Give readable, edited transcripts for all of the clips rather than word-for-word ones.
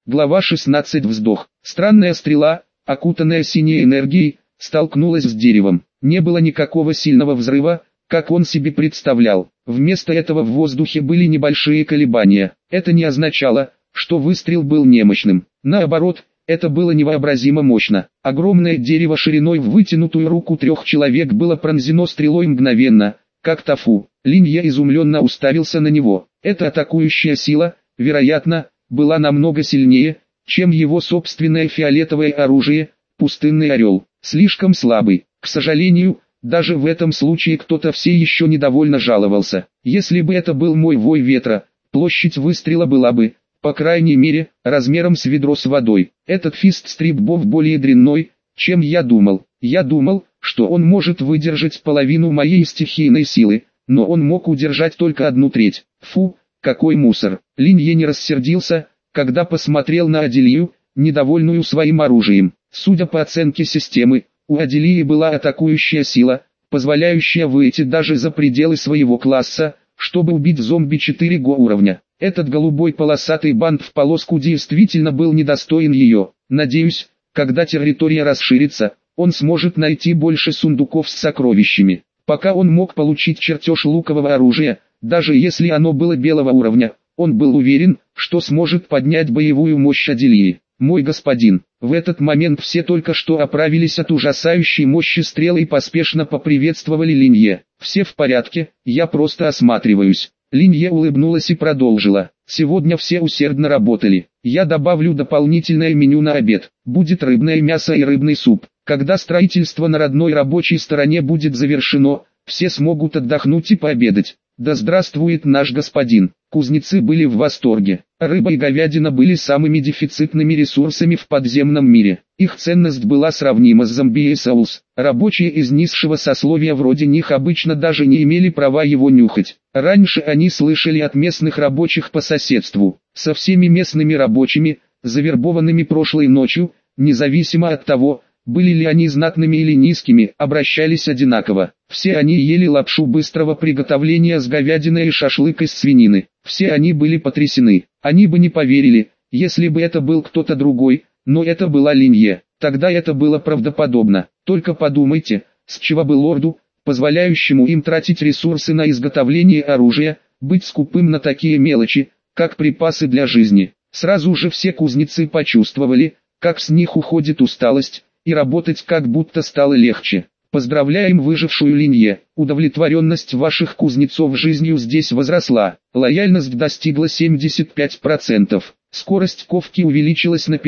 Глава 16. Вздох. Странная стрела, окутанная синей энергией, столкнулась с деревом. Не было никакого сильного взрыва, как он себе представлял. Вместо этого в воздухе были небольшие колебания. Это не означало, что выстрел был немощным. Наоборот, это было невообразимо мощно. Огромное дерево шириной в вытянутую руку 3 человек было пронзено стрелой мгновенно, как тофу. Линья изумленно уставился на него. Эта атакующая сила, вероятно, была намного сильнее, чем его собственное фиолетовое оружие, пустынный орел. Слишком слабый. К сожалению, даже в этом случае кто-то все еще недовольно жаловался. Если бы это был мой вой ветра, площадь выстрела была бы, по крайней мере, размером с ведро с водой. Этот фист стриббов более дрянной, чем я думал. Я думал, что он может выдержать половину моей стихийной силы, но он мог удержать только 1/3. Фу, какой мусор. Линье не рассердился, когда посмотрел на Аделию, недовольную своим оружием. Судя по оценке системы, у Аделии была атакующая сила, позволяющая выйти даже за пределы своего класса, чтобы убить зомби 4 уровня. Этот голубой полосатый бант в полоску действительно был недостоин ее. Надеюсь, когда территория расширится, он сможет найти больше сундуков с сокровищами. Пока он мог получить чертеж лукового оружия, даже если оно было белого уровня, он был уверен, что сможет поднять боевую мощь Аделии. «Мой господин». В этот момент все только что оправились от ужасающей мощи стрелы и поспешно поприветствовали Линье. «Все в порядке, я просто осматриваюсь». Линье улыбнулась и продолжила. «Сегодня все усердно работали. Я добавлю дополнительное меню на обед. Будет рыбное мясо и рыбный суп. Когда строительство на родной рабочей стороне будет завершено, все смогут отдохнуть и пообедать. Да здравствует наш господин». Кузнецы были в восторге. Рыба и говядина были самыми дефицитными ресурсами в подземном мире. Их ценность была сравнима с зомби и соус. Рабочие из низшего сословия вроде них обычно даже не имели права его нюхать. Раньше они слышали от местных рабочих по соседству. Со всеми местными рабочими, завербованными прошлой ночью, независимо от того, были ли они знатными или низкими, обращались одинаково. Все они ели лапшу быстрого приготовления с говядиной и шашлык из свинины. Все они были потрясены. Они бы не поверили, если бы это был кто-то другой, но это была Линье. Тогда это было правдоподобно. Только подумайте, с чего бы лорду, позволяющему им тратить ресурсы на изготовление оружия, быть скупым на такие мелочи, как припасы для жизни. Сразу же все кузнецы почувствовали, как с них уходит усталость, и работать как будто стало легче. Поздравляем выжившую Линье, удовлетворенность ваших кузнецов жизнью здесь возросла, лояльность достигла 75%, скорость ковки увеличилась на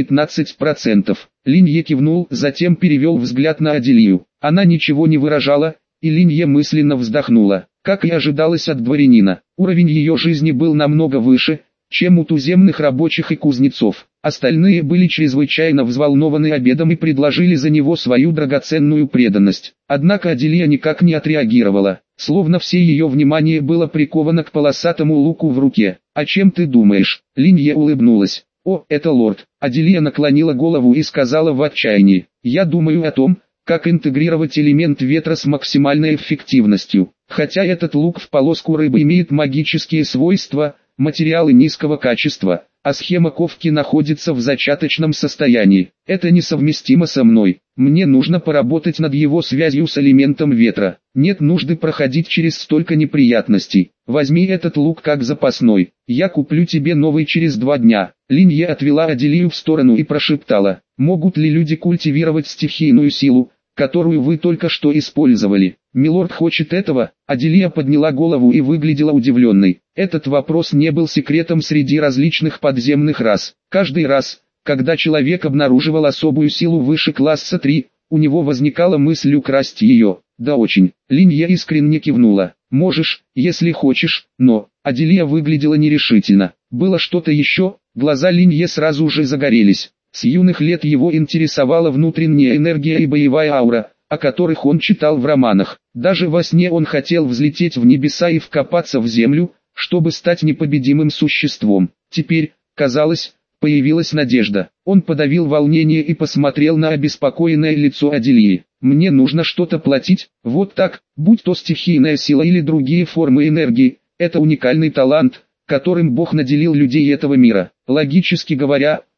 15%. Линье кивнул, затем перевел взгляд на Аделию. Она ничего не выражала, и Линье мысленно вздохнула. Как и ожидалось от дворянина, уровень ее жизни был намного выше, чем у туземных рабочих и кузнецов. Остальные были чрезвычайно взволнованы обедом и предложили за него свою драгоценную преданность. Однако Аделия никак не отреагировала, словно все ее внимание было приковано к полосатому луку в руке. «О чем ты думаешь?» Линье улыбнулась. «О, это лорд». Аделия наклонила голову и сказала в отчаянии. «Я думаю о том, как интегрировать элемент ветра с максимальной эффективностью. Хотя этот лук в полоску рыбы имеет магические свойства, материалы низкого качества, а схема ковки находится в зачаточном состоянии. Это несовместимо со мной. Мне нужно поработать над его связью с элементом ветра. Нет нужды проходить через столько неприятностей. Возьми этот лук как запасной. Я куплю тебе новый через 2 дня». Линье отвела Аделию в сторону и прошептала: «Могут ли люди культивировать стихийную силу, которую вы только что использовали?» «Милорд хочет этого?» Аделия подняла голову и выглядела удивленной. Этот вопрос не был секретом среди различных подземных рас. Каждый раз, когда человек обнаруживал особую силу выше класса 3, у него возникала мысль украсть ее. «Да очень». Линья искренне кивнула. «Можешь, если хочешь, но...» Аделия выглядела нерешительно. Было что-то еще? Глаза Линье сразу же загорелись. С юных лет его интересовала внутренняя энергия и боевая аура, о которых он читал в романах. Даже во сне он хотел взлететь в небеса и вкопаться в землю, чтобы стать непобедимым существом. Теперь, казалось, появилась надежда. Он подавил волнение и посмотрел на обеспокоенное лицо Аделии. «Мне нужно что-то платить, вот так, будь то стихийная сила или другие формы энергии, это уникальный талант, которым Бог наделил людей этого мира. Логически говоря,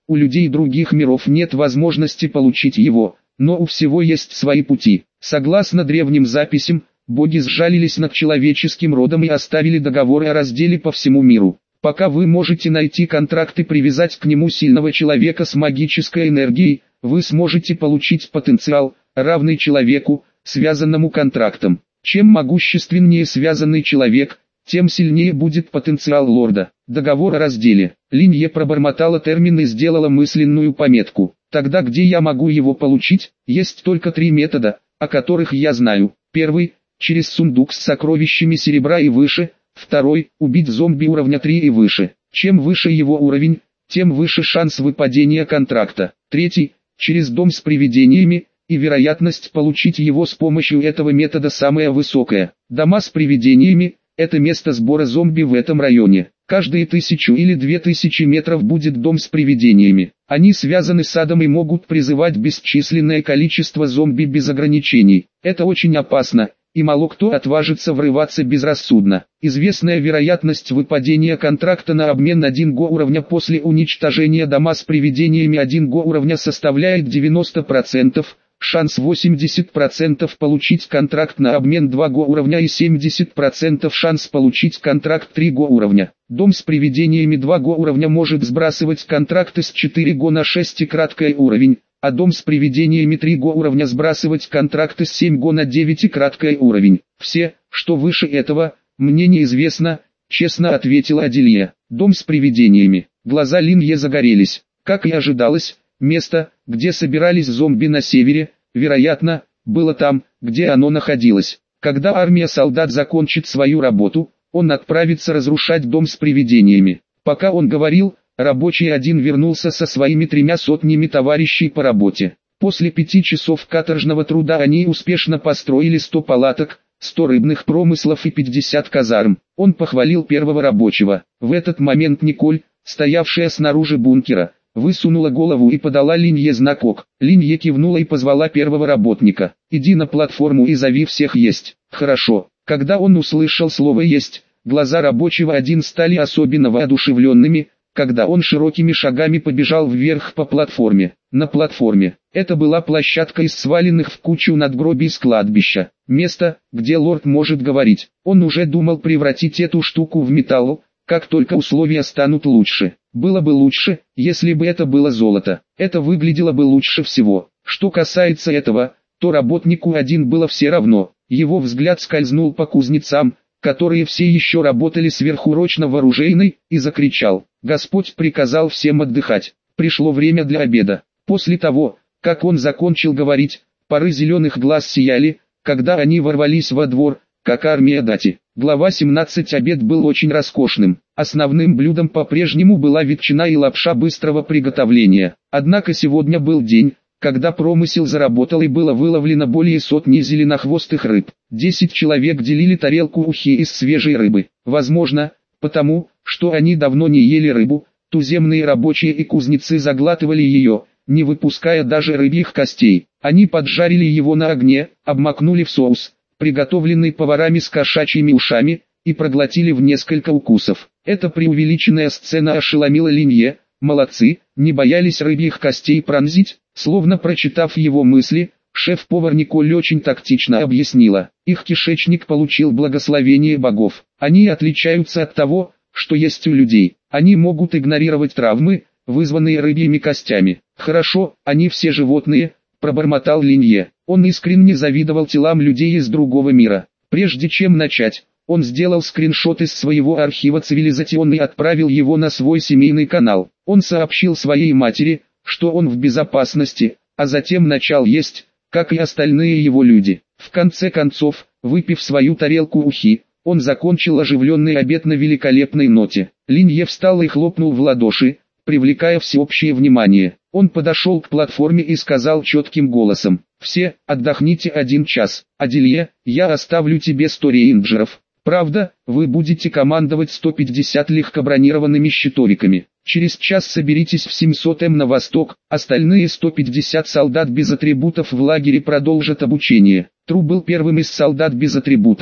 у людей других миров нет возможности получить его, но у всего есть свои пути. Согласно древним записям, боги сжалились над человеческим родом и оставили договоры о разделе по всему миру. Пока вы можете найти контракт и привязать к нему сильного человека с магической энергией, вы сможете получить потенциал, равный человеку, связанному контрактом. Чем могущественнее связанный человек, тем сильнее будет потенциал лорда. Договор о разделе. Линье пробормотала термин и сделала мысленную пометку. Тогда где я могу его получить? Есть только 3 метода, о которых я знаю. Первый – через сундук с сокровищами серебра и выше. Второй – убить зомби уровня 3 и выше. Чем выше его уровень, тем выше шанс выпадения контракта. Третий – через дом с привидениями, и вероятность получить его с помощью этого метода самая высокая. Дома с привидениями – это место сбора зомби в этом районе. Каждые 1000 или 2000 метров будет дом с привидениями. Они связаны с адом и могут призывать бесчисленное количество зомби без ограничений. Это очень опасно, и мало кто отважится врываться безрассудно. Известная вероятность выпадения контракта на обмен 1 го уровня после уничтожения дома с привидениями 1 го уровня составляет 90%. Шанс 80% получить контракт на обмен 2 го уровня и 70% шанс получить контракт 3 го уровня. Дом с привидениями 2 го уровня может сбрасывать контракты с 4 го на 6 краткий уровень, а дом с привидениями 3 го уровня сбрасывать контракты с 7 го на 9 краткий уровень. Все, что выше этого, мне неизвестно, честно ответила Адилья. Дом с привидениями. Глаза Линье загорелись. Как и ожидалось, место, где собирались зомби на севере, вероятно, было там, где оно находилось. Когда армия солдат закончит свою работу, он отправится разрушать дом с привидениями. Пока он говорил, рабочий один вернулся со своими 300 товарищей по работе. После 5 часов каторжного труда они успешно построили 100 палаток, 100 рыбных промыслов и 50 казарм. Он похвалил первого рабочего. В этот момент Николь, стоявшая снаружи бункера, высунула голову и подала Линье знак ок. Линье кивнула и позвала первого работника. «Иди на платформу и зови всех есть». «Хорошо». Когда он услышал слово «есть», глаза рабочего один стали особенно воодушевленными, когда он широкими шагами побежал вверх по платформе. На платформе. Это была площадка из сваленных в кучу надгробий с кладбища. Место, где лорд может говорить. Он уже думал превратить эту штуку в металл, как только условия станут лучше. Было бы лучше, если бы это было золото. Это выглядело бы лучше всего. Что касается этого, то работнику один было все равно. Его взгляд скользнул по кузнецам, которые все еще работали сверхурочно в оружейной, и закричал: «Господь приказал всем отдыхать. Пришло время для обеда». После того, как он закончил говорить, пары зеленых глаз сияли, когда они ворвались во двор, как армия Дати. Глава 17. Обед был очень роскошным. Основным блюдом по-прежнему была ветчина и лапша быстрого приготовления. Однако сегодня был день, когда промысел заработал и было выловлено более 100 зеленохвостых рыб. 10 человек делили тарелку ухи из свежей рыбы. Возможно, потому, что они давно не ели рыбу, туземные рабочие и кузнецы заглатывали ее, не выпуская даже рыбьих костей. Они поджарили его на огне, обмакнули в соус, приготовленный поварами с кошачьими ушами, и проглотили в несколько укусов. Эта преувеличенная сцена ошеломила Линье. Молодцы, не боялись рыбьих костей пронзить. Словно прочитав его мысли, шеф-повар Николь очень тактично объяснила: их кишечник получил благословение богов. Они отличаются от того, что есть у людей. Они могут игнорировать травмы, вызванные рыбьими костями. Хорошо, они все животные, пробормотал Линье. Он искренне завидовал телам людей из другого мира. Прежде чем начать, он сделал скриншот из своего архива цивилизационный и отправил его на свой семейный канал. Он сообщил своей матери, что он в безопасности, а затем начал есть, как и остальные его люди. В конце концов, выпив свою тарелку ухи, он закончил оживленный обед на великолепной ноте. Линье встал и хлопнул в ладоши, привлекая всеобщее внимание. Он подошел к платформе и сказал четким голосом: «Все, отдохните 1 час. Адилье, я оставлю тебе 100 рейнджеров. Правда, вы будете командовать 150 легкобронированными щитовиками. Через час соберитесь в 700М на восток, остальные 150 солдат без атрибутов в лагере продолжат обучение». Тру был первым из солдат без атрибутов.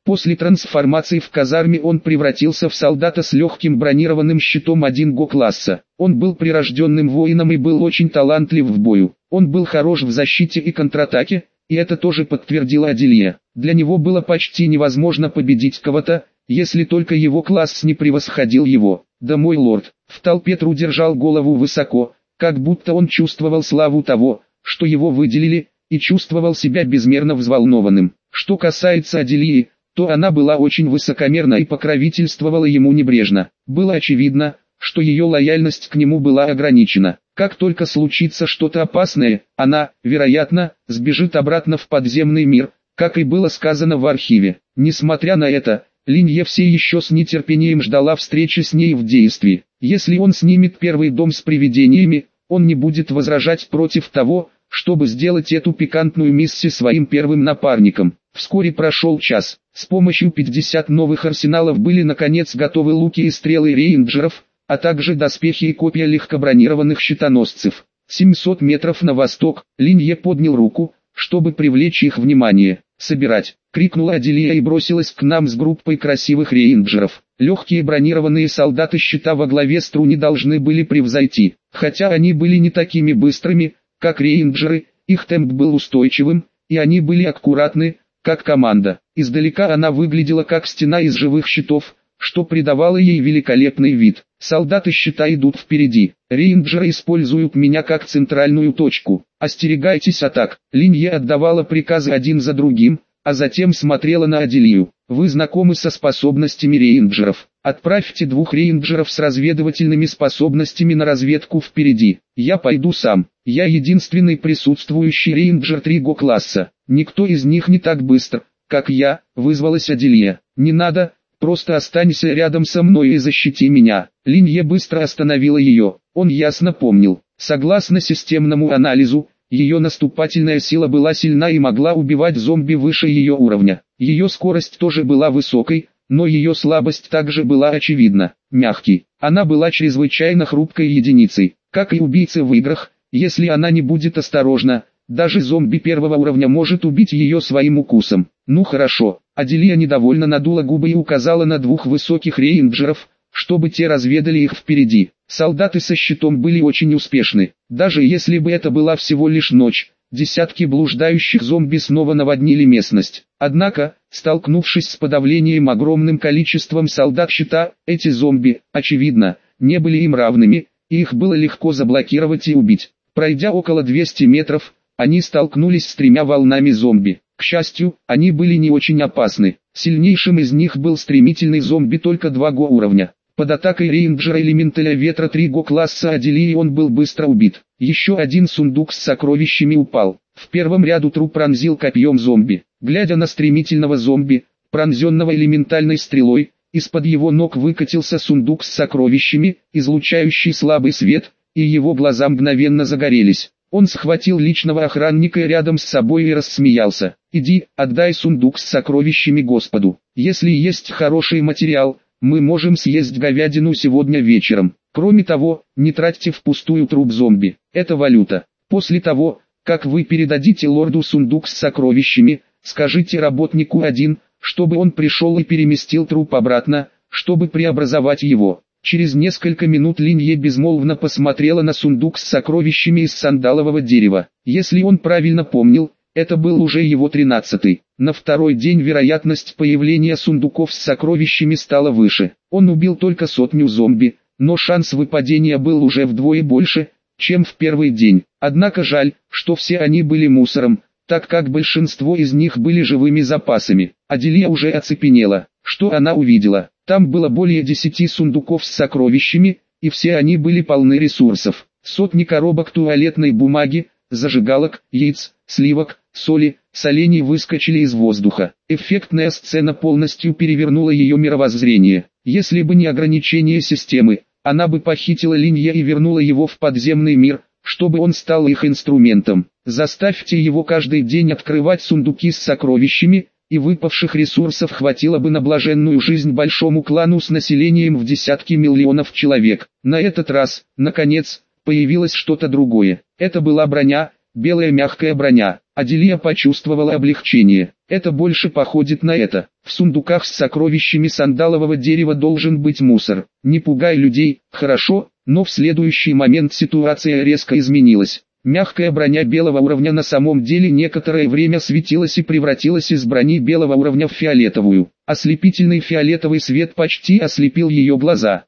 После трансформации в казарме он превратился в солдата с легким бронированным щитом 1 класса. Он был прирожденным воином и был очень талантлив в бою. Он был хорош в защите и контратаке, и это тоже подтвердила Адилья. Для него было почти невозможно победить кого-то, если только его класс не превосходил его. Да мой лорд, в толпе Тру держал голову высоко, как будто он чувствовал славу того, что его выделили, и чувствовал себя безмерно взволнованным. Что касается Адильи, то она была очень высокомерна и покровительствовала ему небрежно. Было очевидно, что ее лояльность к нему была ограничена. Как только случится что-то опасное, она, вероятно, сбежит обратно в подземный мир, как и было сказано в архиве. Несмотря на это, Линье все еще с нетерпением ждала встречи с ней в действии. Если он снимет первый дом с привидениями, он не будет возражать против того, чтобы сделать эту пикантную миссию своим первым напарником. Вскоре прошел час. С помощью 50 новых арсеналов были наконец готовы луки и стрелы рейнджеров, а также доспехи и копья легкобронированных щитоносцев. 700 метров на восток, Линье поднял руку, чтобы привлечь их внимание. «Собирать!» — крикнула Адилья и бросилась к нам с группой красивых рейнджеров. Легкие бронированные солдаты щита во главе с Тру не должны были превзойти. Хотя они были не такими быстрыми, как рейнджеры, их темп был устойчивым, и они были аккуратны, как команда. Издалека она выглядела как стена из живых щитов, что придавало ей великолепный вид. Солдаты щита идут впереди. Рейнджеры используют меня как центральную точку. Остерегайтесь атак. Линье отдавала приказы один за другим, а затем смотрела на Адилью. Вы знакомы со способностями рейнджеров. Отправьте 2 рейнджеров с разведывательными способностями на разведку впереди. Я пойду сам. Я единственный присутствующий рейнджер 3 класса. Никто из них не так быстр, как я, вызвалась Адилья. Не надо. Просто останься рядом со мной и защити меня. Линье быстро остановила ее. Он ясно помнил. Согласно системному анализу, ее наступательная сила была сильна и могла убивать зомби выше ее уровня. Ее скорость тоже была высокой, но ее слабость также была очевидна. Мягкий. Она была чрезвычайно хрупкой единицей. Как и убийца в играх, если она не будет осторожна, даже зомби первого уровня может убить ее своим укусом. Ну хорошо. Адилья недовольно надула губы и указала на 2 высоких рейнджеров, чтобы те разведали их впереди. Солдаты со щитом были очень успешны. Даже если бы это была всего лишь ночь, десятки блуждающих зомби снова наводнили местность. Однако, столкнувшись с подавлением огромным количеством солдат щита, эти зомби, очевидно, не были им равными, и их было легко заблокировать и убить. Пройдя около 200 метров, они столкнулись с 3 волнами зомби. К счастью, они были не очень опасны. Сильнейшим из них был стремительный зомби только 2 уровня. Под атакой рейнджера элементаля ветра 3 класса Адилии он был быстро убит. Еще один сундук с сокровищами упал. В первом ряду Тру пронзил копьем зомби. Глядя на стремительного зомби, пронзенного элементальной стрелой, из-под его ног выкатился сундук с сокровищами, излучающий слабый свет, и его глаза мгновенно загорелись. Он схватил личного охранника рядом с собой и рассмеялся. «Иди, отдай сундук с сокровищами Господу. Если есть хороший материал, мы можем съесть говядину сегодня вечером. Кроме того, не тратьте впустую труп зомби. Это валюта. После того, как вы передадите лорду сундук с сокровищами, скажите работнику 1, чтобы он пришел и переместил труп обратно, чтобы преобразовать его». Через несколько минут Линье безмолвно посмотрела на сундук с сокровищами из сандалового дерева. Если он правильно помнил, это был уже его 13-й. На второй день вероятность появления сундуков с сокровищами стала выше. Он убил только 100 зомби, но шанс выпадения был уже вдвое больше, чем в первый день. Однако жаль, что все они были мусором, так как большинство из них были живыми запасами. Адилья уже оцепенела. Что она увидела? Там было более 10 сундуков с сокровищами, и все они были полны ресурсов. Сотни коробок туалетной бумаги, зажигалок, яиц, сливок, соли, солений выскочили из воздуха. Эффектная сцена полностью перевернула ее мировоззрение. Если бы не ограничение системы, она бы похитила Линье и вернула его в подземный мир, чтобы он стал их инструментом. Заставьте его каждый день открывать сундуки с сокровищами, и выпавших ресурсов хватило бы на блаженную жизнь большому клану с населением в десятки миллионов человек. На этот раз, наконец, появилось что-то другое. Это была броня, белая мягкая броня. Аделия почувствовала облегчение. Это больше походит на это. В сундуках с сокровищами сандалового дерева должен быть мусор. Не пугай людей, хорошо, но в следующий момент ситуация резко изменилась. Мягкая броня белого уровня на самом деле некоторое время светилась и превратилась из брони белого уровня в фиолетовую. Ослепительный фиолетовый свет почти ослепил ее глаза.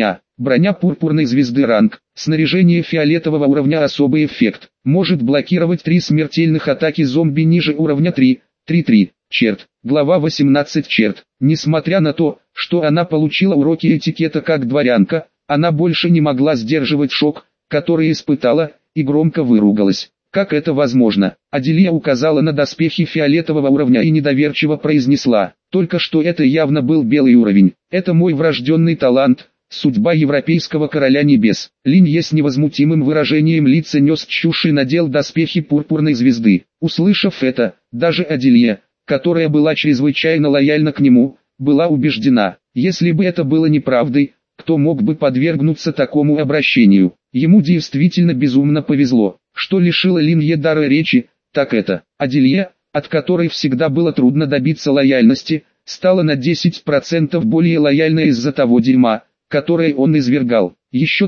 Броня пурпурной звезды ранг. Снаряжение фиолетового уровня особый эффект. Может блокировать 3 смертельных атаки зомби ниже уровня 3. 3-3. Черт. Глава 18 черт. Несмотря на то, что она получила уроки этикета как дворянка, она больше не могла сдерживать шок, который испытала, и громко выругалась. Как это возможно? Аделия указала на доспехи фиолетового уровня и недоверчиво произнесла: только что это явно был белый уровень. Это мой врожденный талант, судьба европейского короля небес. Линье с невозмутимым выражением лица нес чушь и надел доспехи пурпурной звезды. Услышав это, даже Аделия, которая была чрезвычайно лояльна к нему, была убеждена, если бы это было неправдой, кто мог бы подвергнуться такому обращению. Ему действительно безумно повезло, что лишило Линье дара речи, так это. Аделия, от которой всегда было трудно добиться лояльности, стала на 10% более лояльной из-за того дерьма, которое он извергал. Еще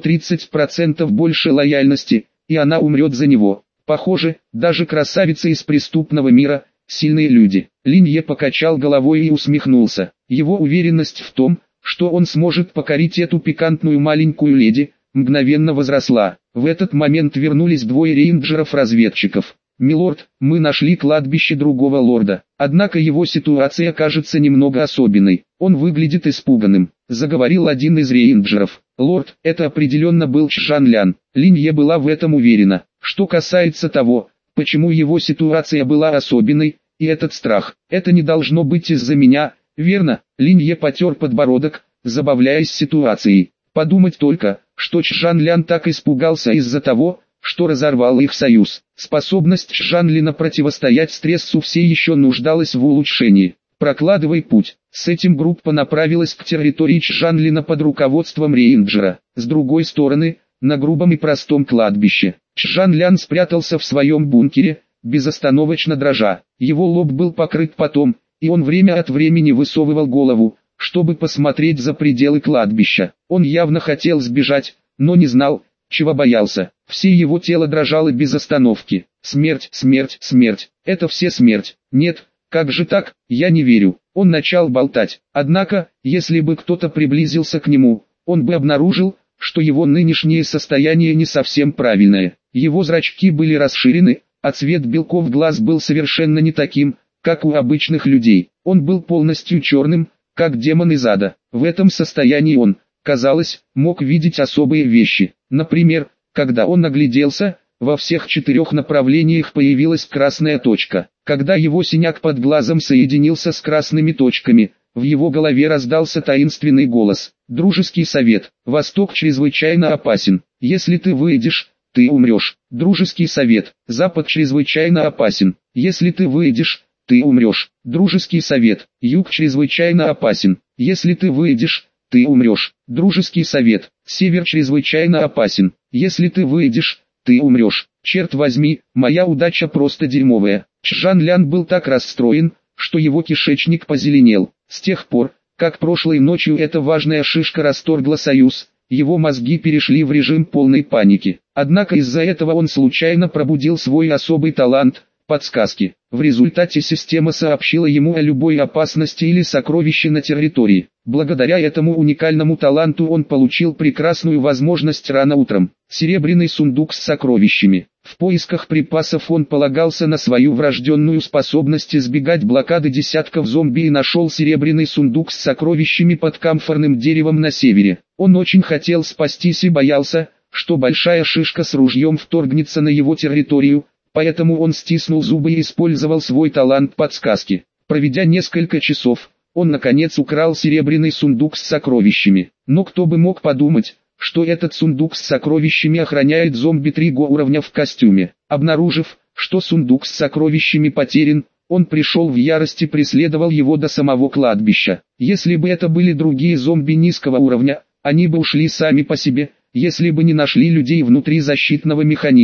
30% больше лояльности, и она умрет за него. Похоже, даже красавицы из преступного мира, сильные люди. Линье покачал головой и усмехнулся. Его уверенность в том, что он сможет покорить эту пикантную маленькую леди, мгновенно возросла. В этот момент вернулись 2 рейнджеров-разведчиков. «Милорд, мы нашли кладбище другого лорда, однако его ситуация кажется немного особенной. Он выглядит испуганным», — заговорил один из рейнджеров. «Лорд, это определенно был Чжан Лян». Линье была в этом уверена. Что касается того, почему его ситуация была особенной, и этот страх, это не должно быть из-за меня, верно? Линье потер подбородок, забавляясь ситуацией. Подумать только, что Чжан Лян так испугался из-за того, что разорвал их союз. Способность Чжан Лина противостоять стрессу все еще нуждалась в улучшении. «Прокладывай путь». С этим группа направилась к территории Чжан Лина под руководством рейнджера. С другой стороны, на грубом и простом кладбище, Чжан Лян спрятался в своем бункере, безостановочно дрожа. Его лоб был покрыт потом, и он время от времени высовывал голову, чтобы посмотреть за пределы кладбища. Он явно хотел сбежать, но не знал, чего боялся. Все его тело дрожало без остановки. Смерть, смерть, смерть. Это все смерть. Нет, как же так, я не верю. Он начал болтать. Однако, если бы кто-то приблизился к нему, он бы обнаружил, что его нынешнее состояние не совсем правильное. Его зрачки были расширены, а цвет белков глаз был совершенно не таким, как у обычных людей. Он был полностью черным, как демон из ада. В этом состоянии он, казалось, мог видеть особые вещи. Например, когда он огляделся, во всех 4 направлениях появилась красная точка. Когда его синяк под глазом соединился с красными точками, в его голове раздался таинственный голос. Дружеский совет. Восток чрезвычайно опасен. Если ты выйдешь, ты умрешь. Дружеский совет. Запад чрезвычайно опасен. Если ты выйдешь, ты умрешь. Дружеский совет. Юг чрезвычайно опасен. Если ты выйдешь, ты умрешь. Дружеский совет. Север чрезвычайно опасен. Если ты выйдешь, ты умрешь. Черт возьми, моя удача просто дерьмовая. Чжан Лян был так расстроен, что его кишечник позеленел. С тех пор, как прошлой ночью эта важная шишка расторгла союз, его мозги перешли в режим полной паники. Однако из-за этого он случайно пробудил свой особый талант – подсказки. В результате система сообщила ему о любой опасности или сокровище на территории. Благодаря этому уникальному таланту он получил прекрасную возможность рано утром. Серебряный сундук с сокровищами. В поисках припасов он полагался на свою врожденную способность избегать блокады десятков зомби и нашел серебряный сундук с сокровищами под камфорным деревом на севере. Он очень хотел спастись и боялся, что большая шишка с ружьем вторгнется на его территорию, поэтому он стиснул зубы и использовал свой талант подсказки. Проведя несколько часов, он наконец украл серебряный сундук с сокровищами. Но кто бы мог подумать, что этот сундук с сокровищами охраняет зомби 3 уровня в костюме. Обнаружив, что сундук с сокровищами потерян, он пришел в ярость и преследовал его до самого кладбища. Если бы это были другие зомби низкого уровня, они бы ушли сами по себе, если бы не нашли людей внутри защитного механизма.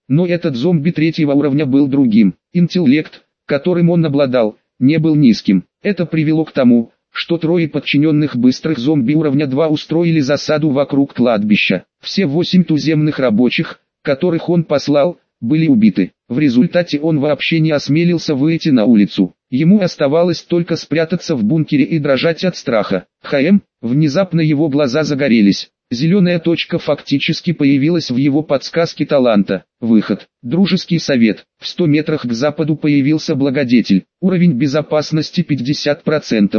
Но этот зомби третьего уровня был другим. Интеллект, которым он обладал, не был низким. Это привело к тому, что трое подчиненных быстрых зомби уровня 2 устроили засаду вокруг кладбища. Все 8 туземных рабочих, которых он послал, были убиты. В результате он вообще не осмелился выйти на улицу. Ему оставалось только спрятаться в бункере и дрожать от страха. Внезапно его глаза загорелись. Зеленая точка фактически появилась в его подсказке таланта. Выход. Дружеский совет. В 100 метрах к западу появился благодетель. Уровень безопасности 50%.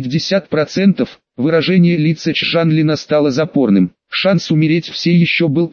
50%. Выражение лица Чжанлина стало запорным. Шанс умереть все еще был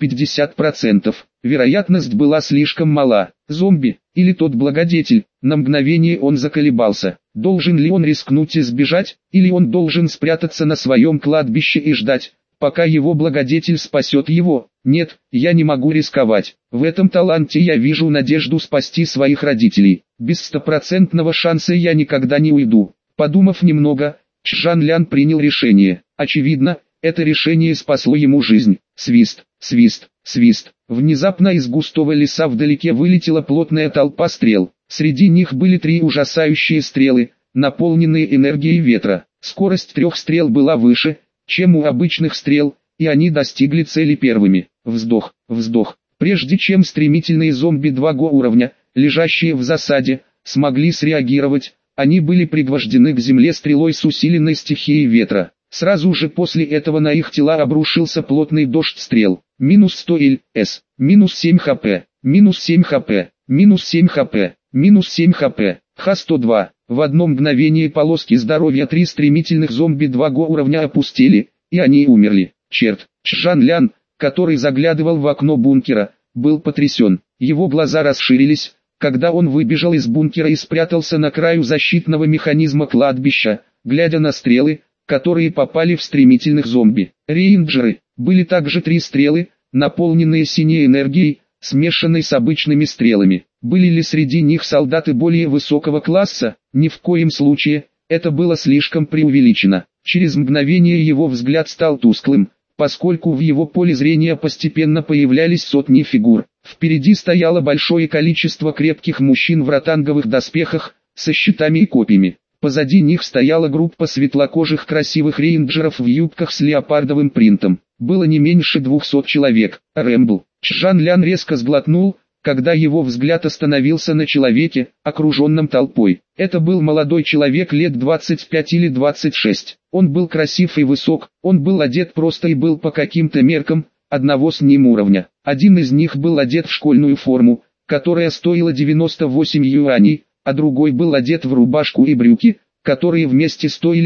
50%. Вероятность была слишком мала. Зомби, или тот благодетель, на мгновение он заколебался. Должен ли он рискнуть и сбежать, или он должен спрятаться на своем кладбище и ждать, пока его благодетель спасет его? Нет, я не могу рисковать. В этом таланте я вижу надежду спасти своих родителей. Без стопроцентного шанса я никогда не уйду. Подумав немного, Чжанлян принял решение. Очевидно, это решение спасло ему жизнь. Свист, свист, свист. Внезапно из густого леса вдалеке вылетела плотная толпа стрел. Среди них были 3 ужасающие стрелы, наполненные энергией ветра. Скорость 3 стрел была выше, чем у обычных стрел, и они достигли цели первыми. Вздох, вздох. Прежде чем стремительные зомби 2 уровня, лежащие в засаде, смогли среагировать, они были пригвождены к земле стрелой с усиленной стихией ветра. Сразу же после этого на их тела обрушился плотный дождь стрел. Минус 100 ЛС, минус 7 хп, минус 7 хп, минус 7 хп, минус 7 хп, Х-102. В одно мгновение полоски здоровья 3 стремительных зомби 2 уровня опустили, и они умерли. Черт, Чжанлян, который заглядывал в окно бункера, был потрясен. Его глаза расширились, когда он выбежал из бункера и спрятался на краю защитного механизма кладбища, глядя на стрелы, которые попали в стремительных зомби. Рейнджеры. Были также 3 стрелы, наполненные синей энергией, смешанной с обычными стрелами. Были ли среди них солдаты более высокого класса? Ни в коем случае, это было слишком преувеличено. Через мгновение его взгляд стал тусклым, поскольку в его поле зрения постепенно появлялись сотни фигур. Впереди стояло большое количество крепких мужчин в ротанговых доспехах, со щитами и копьями. Позади них стояла группа светлокожих красивых рейнджеров в юбках с леопардовым принтом. Было не меньше 200 человек. Рэмбл. Чжанлян резко сглотнул, когда его взгляд остановился на человеке, окруженном толпой. Это был молодой человек лет 25 или 26. Он был красив и высок, он был одет просто и был по каким-то меркам одного с ним уровня. Один из них был одет в школьную форму, которая стоила 98 юаней, а другой был одет в рубашку и брюки, которые вместе стоили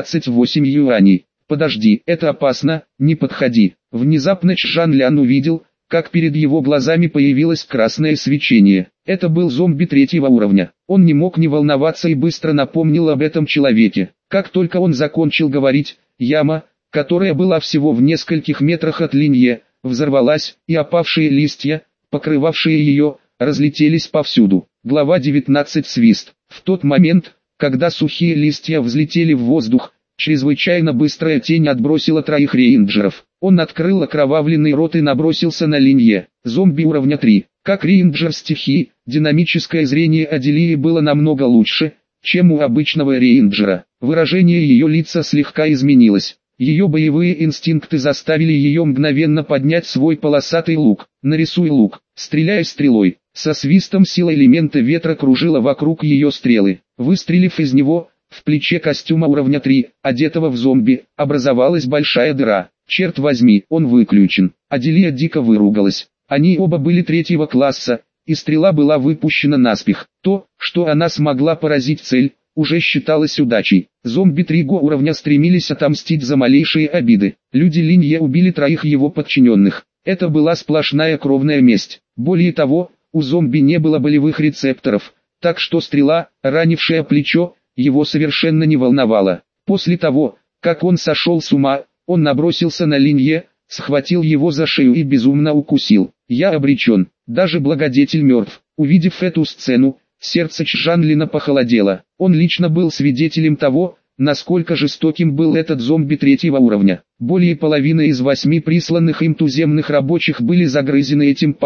128 юаней. «Подожди, это опасно, не подходи». Внезапно Чжанлян увидел, как перед его глазами появилось красное свечение. Это был зомби 3-го уровня. Он не мог не волноваться и быстро напомнил об этом человеке. Как только он закончил говорить, яма, которая была всего в нескольких метрах от Линье, взорвалась, и опавшие листья, покрывавшие ее, разлетелись повсюду. Глава 19. Свист. В тот момент, когда сухие листья взлетели в воздух, чрезвычайно быстрая тень отбросила 3 рейнджеров. Он открыл окровавленный рот и набросился на Линье. Зомби уровня 3. Как рейнджер стихии, динамическое зрение Аделии было намного лучше, чем у обычного рейнджера. Выражение ее лица слегка изменилось. Ее боевые инстинкты заставили ее мгновенно поднять свой полосатый лук. «Нарисуй лук, стреляй стрелой». Со свистом сила элемента ветра кружила вокруг ее стрелы. Выстрелив из него, в плече костюма уровня 3, одетого в зомби, образовалась большая дыра. Черт возьми, он выключен. Аделия дико выругалась. Они оба были 3-го класса, и стрела была выпущена наспех. То, что она смогла поразить цель, уже считалось удачей. Зомби 3-го уровня стремились отомстить за малейшие обиды. Люди Линье убили 3 его подчиненных. Это была сплошная кровная месть. Более того, у зомби не было болевых рецепторов, так что стрела, ранившая плечо, его совершенно не волновала. После того, как он сошел с ума, он набросился на Линье, схватил его за шею и безумно укусил. «Я обречен, даже благодетель мертв». Увидев эту сцену, сердце Чжанлина похолодело. Он лично был свидетелем того, насколько жестоким был этот зомби 3-го уровня. Более половины из 8 присланных им туземных рабочих были загрызены этим парнем.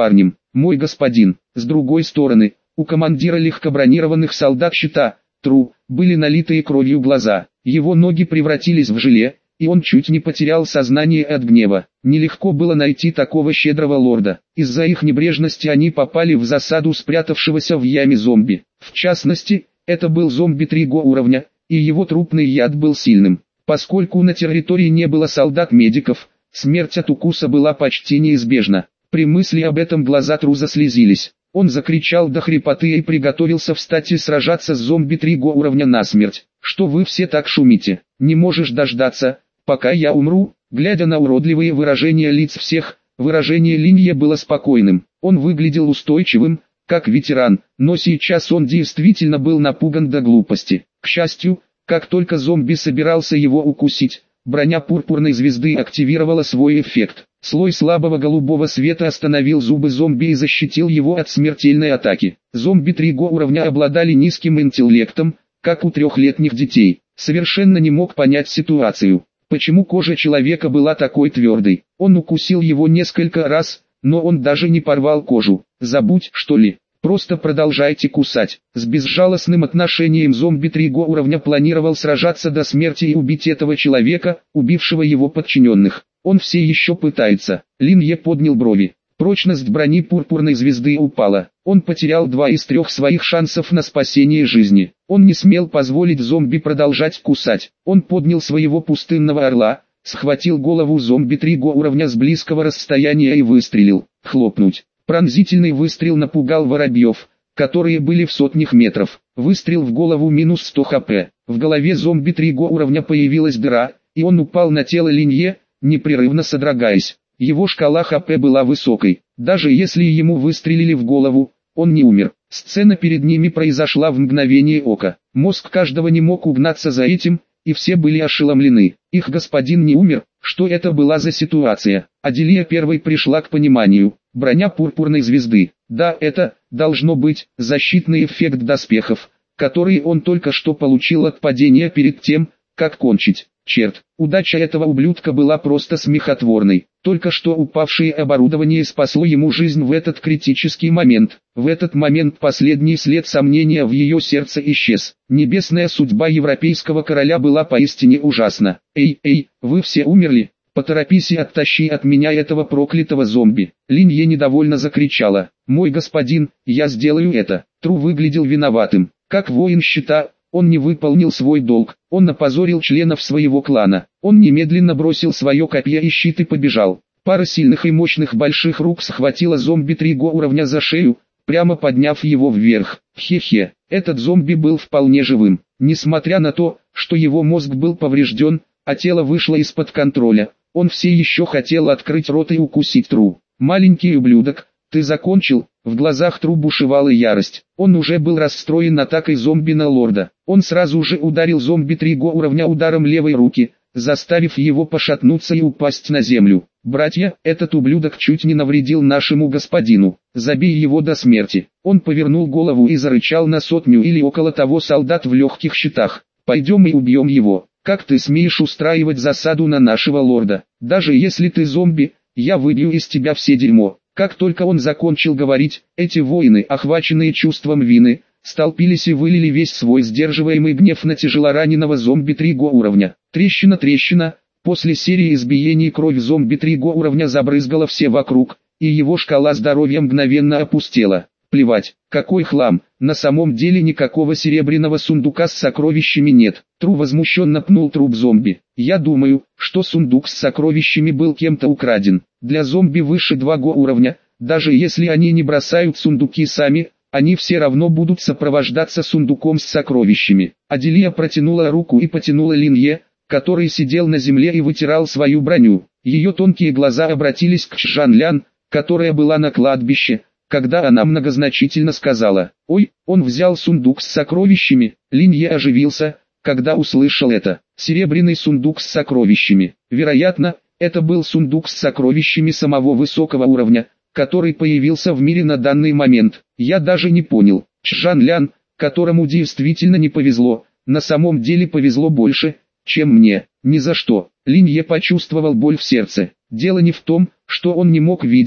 мой господин. С другой стороны, у командира легкобронированных солдат щита, Тру, были налитые кровью глаза. Его ноги превратились в желе, и он чуть не потерял сознание от гнева. Нелегко было найти такого щедрого лорда. Из-за их небрежности они попали в засаду спрятавшегося в яме зомби. В частности, это был зомби 3 уровня, и его трупный яд был сильным. Поскольку на территории не было солдат-медиков, смерть от укуса была почти неизбежна. При мысли об этом глаза Тру заслезились. Он закричал до хрипоты и приготовился встать и сражаться с зомби 3 уровня насмерть. «Что вы все так шумите? Не можешь дождаться, пока я умру?» Глядя на уродливые выражения лиц всех, выражение Линье было спокойным. Он выглядел устойчивым, как ветеран, но сейчас он действительно был напуган до глупости. К счастью, как только зомби собирался его укусить, броня пурпурной звезды активировала свой эффект. Слой слабого голубого света остановил зубы зомби и защитил его от смертельной атаки. Зомби 3 уровня обладали низким интеллектом, как у трехлетних детей. Совершенно не мог понять ситуацию. Почему кожа человека была такой твердой? Он укусил его несколько раз, но он даже не порвал кожу. Забудь, что ли? Просто продолжайте кусать. С безжалостным отношением зомби 3 уровня планировал сражаться до смерти и убить этого человека, убившего его подчиненных. Он все еще пытается. Линье поднял брови. Прочность брони пурпурной звезды упала. Он потерял 2 из 3 своих шансов на спасение жизни. Он не смел позволить зомби продолжать кусать. Он поднял своего пустынного орла, схватил голову зомби 3 уровня с близкого расстояния и выстрелил. Хлопнуть. Пронзительный выстрел напугал воробьев, которые были в сотнях метров. Выстрел в голову минус 100 хп. В голове зомби 3 уровня появилась дыра, и он упал на тело Линье, непрерывно содрогаясь. Его шкала ХП была высокой. Даже если ему выстрелили в голову, он не умер. Сцена перед ними произошла в мгновение ока. Мозг каждого не мог угнаться за этим, и все были ошеломлены. Их господин не умер. Что это была за ситуация? Аделия первой пришла к пониманию. Броня пурпурной звезды. Да, это, должно быть, защитный эффект доспехов, который он только что получил от падения перед тем, как кончить. Черт, удача этого ублюдка была просто смехотворной. Только что упавшее оборудование спасло ему жизнь в этот критический момент. В этот момент последний след сомнения в ее сердце исчез. Небесная судьба европейского короля была поистине ужасна. «Эй, вы все умерли? Поторопись и оттащи от меня этого проклятого зомби!» Линье недовольно закричала. «Мой господин, я сделаю это!» Тру выглядел виноватым. Как воин щита, он не выполнил свой долг, он опозорил членов своего клана. Он немедленно бросил свое копье и щит и побежал. Пара сильных и мощных больших рук схватила зомби 3 уровня за шею, прямо подняв его вверх. Хе-хе, этот зомби был вполне живым. Несмотря на то, что его мозг был поврежден, а тело вышло из-под контроля, он все еще хотел открыть рот и укусить Тру. «Маленький ублюдок, ты закончил?» В глазах Тру бушевала ярость. Он уже был расстроен атакой зомби на лорда. Он сразу же ударил зомби 3 уровня ударом левой руки, заставив его пошатнуться и упасть на землю. «Братья, этот ублюдок чуть не навредил нашему господину. Забей его до смерти». Он повернул голову и зарычал на 100 или около того солдат в легких щитах. «Пойдем и убьем его. Как ты смеешь устраивать засаду на нашего лорда? Даже если ты зомби, я выбью из тебя все дерьмо». Как только он закончил говорить, эти воины, охваченные чувством вины, столпились и вылили весь свой сдерживаемый гнев на тяжелораненого зомби 3 уровня. Трещина. После серии избиений кровь зомби 3 уровня забрызгала все вокруг, и его шкала здоровья мгновенно опустела. Плевать, какой хлам, на самом деле никакого серебряного сундука с сокровищами нет. Тру возмущенно пнул труп зомби. Я думаю, что сундук с сокровищами был кем-то украден. Для зомби выше 2 уровня, даже если они не бросают сундуки сами, они все равно будут сопровождаться сундуком с сокровищами. Аделия протянула руку и потянула Линье, который сидел на земле и вытирал свою броню. Ее тонкие глаза обратились к Чжанлян, которая была на кладбище, когда она многозначительно сказала: «Ой, он взял сундук с сокровищами». Линье оживился, когда услышал это. Серебряный сундук с сокровищами. Вероятно, это был сундук с сокровищами самого высокого уровня, который появился в мире на данный момент. Я даже не понял. Чжанлян, которому действительно не повезло, на самом деле повезло больше, чем мне. Ни за что. Линье почувствовал боль в сердце. Дело не в том, что он не мог видеть,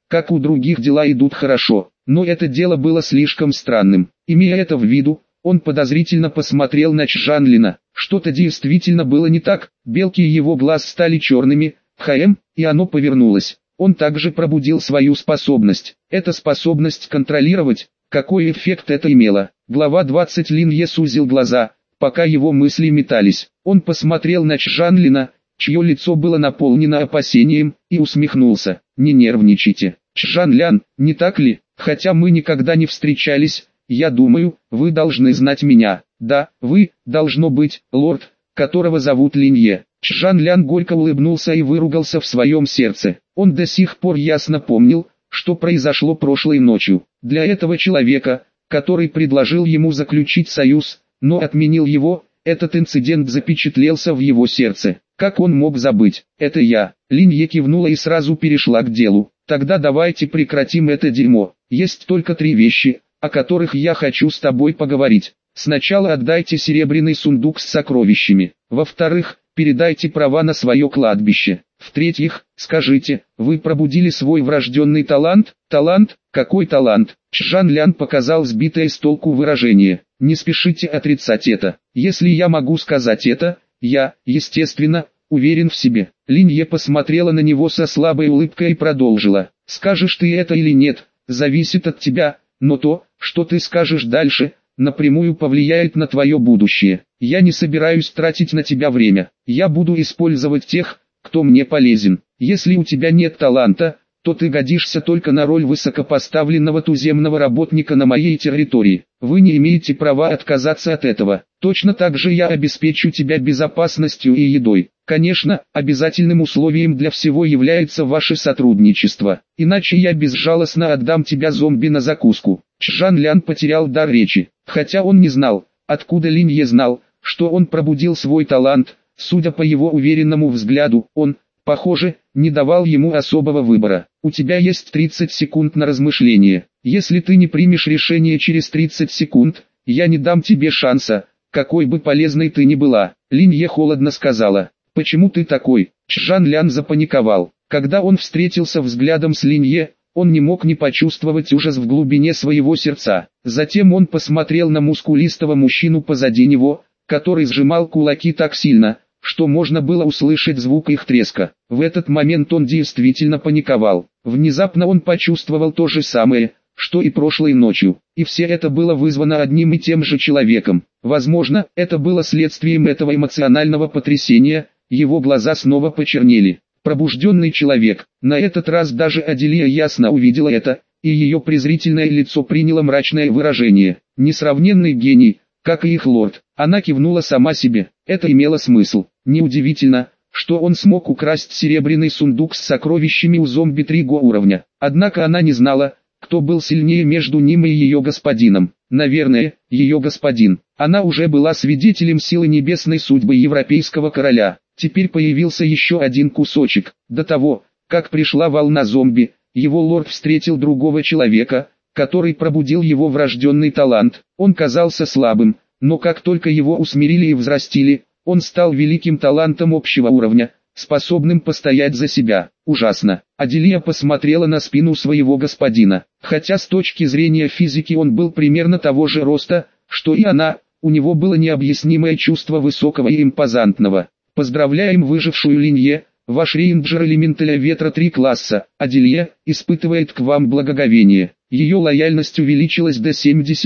как у других дела идут хорошо, но это дело было слишком странным. Имея это в виду, он подозрительно посмотрел на Чжанлина. Что-то действительно было не так, белки его глаз стали черными, и оно повернулось. Он также пробудил свою способность. Эта способность контролировать, какой эффект это имело. Глава 20. Лин Е сузил глаза, пока его мысли метались. Он посмотрел на Чжанлина, чье лицо было наполнено опасением, и усмехнулся. «Не нервничайте, Чжанлян, не так ли? Хотя мы никогда не встречались, я думаю, вы должны знать меня. Да, вы, должно быть, лорд, которого зовут Лин Е». Чжанлян горько улыбнулся и выругался в своем сердце. Он до сих пор ясно помнил, что произошло прошлой ночью. Для этого человека, который предложил ему заключить союз, но отменил его, этот инцидент запечатлелся в его сердце. Как он мог забыть? «Это я». Лин Е кивнула и сразу перешла к делу. «Тогда давайте прекратим это дерьмо. Есть только 3 вещи, о которых я хочу с тобой поговорить. Сначала отдайте серебряный сундук с сокровищами. Во-вторых, передайте права на свое кладбище. В-третьих, скажите, вы пробудили свой врожденный талант?» «Талант? Какой талант?» Чжанлян показал сбитое с толку выражение. «Не спешите отрицать это. Если я могу сказать это, я, естественно, уверен в себе». Лин Е посмотрела на него со слабой улыбкой и продолжила. «Скажешь ты это или нет, зависит от тебя, но то, что ты скажешь дальше, напрямую повлияет на твое будущее. Я не собираюсь тратить на тебя время. Я буду использовать тех, кто мне полезен. Если у тебя нет таланта, то ты годишься только на роль высокопоставленного туземного работника на моей территории. Вы не имеете права отказаться от этого. Точно так же я обеспечу тебя безопасностью и едой. Конечно, обязательным условием для всего является ваше сотрудничество. Иначе я безжалостно отдам тебя зомби на закуску». Чжанлян потерял дар речи. Хотя он не знал, откуда Лин Е знал, что он пробудил свой талант. Судя по его уверенному взгляду, он, похоже, не давал ему особого выбора. «У тебя есть 30 секунд на размышление. Если ты не примешь решение через 30 секунд, я не дам тебе шанса, какой бы полезной ты ни была». Лин Е холодно сказала. «Почему ты такой?» Чжанлян запаниковал. Когда он встретился взглядом с Лин Е, он не мог не почувствовать ужас в глубине своего сердца. Затем он посмотрел на мускулистого мужчину позади него, который сжимал кулаки так сильно, что можно было услышать звук их треска. В этот момент он действительно паниковал. Внезапно он почувствовал то же самое, что и прошлой ночью, и все это было вызвано одним и тем же человеком. Возможно, это было следствием этого эмоционального потрясения. Его глаза снова почернели. Пробужденный человек. На этот раз даже Аделия ясно увидела это, и ее презрительное лицо приняло мрачное выражение. Несравненный гений, как и их лорд. Она кивнула сама себе. Это имело смысл. Неудивительно, что он смог украсть серебряный сундук с сокровищами у зомби 3 уровня. Однако она не знала, кто был сильнее между ним и ее господином. Наверное, ее господин. Она уже была свидетелем силы небесной судьбы европейского короля. Теперь появился еще один кусочек. До того, как пришла волна зомби, его лорд встретил другого человека, который пробудил его врожденный талант. Он казался слабым, но как только его усмирили и взрастили, он стал великим талантом общего уровня, способным постоять за себя. Ужасно. Аделия посмотрела на спину своего господина. Хотя с точки зрения физики он был примерно того же роста, что и она, у него было необъяснимое чувство высокого и импозантного. «Поздравляем выжившую Лин Е, ваш рейнджер элементаля ветра 3 класса. Аделия испытывает к вам благоговение. Ее лояльность увеличилась до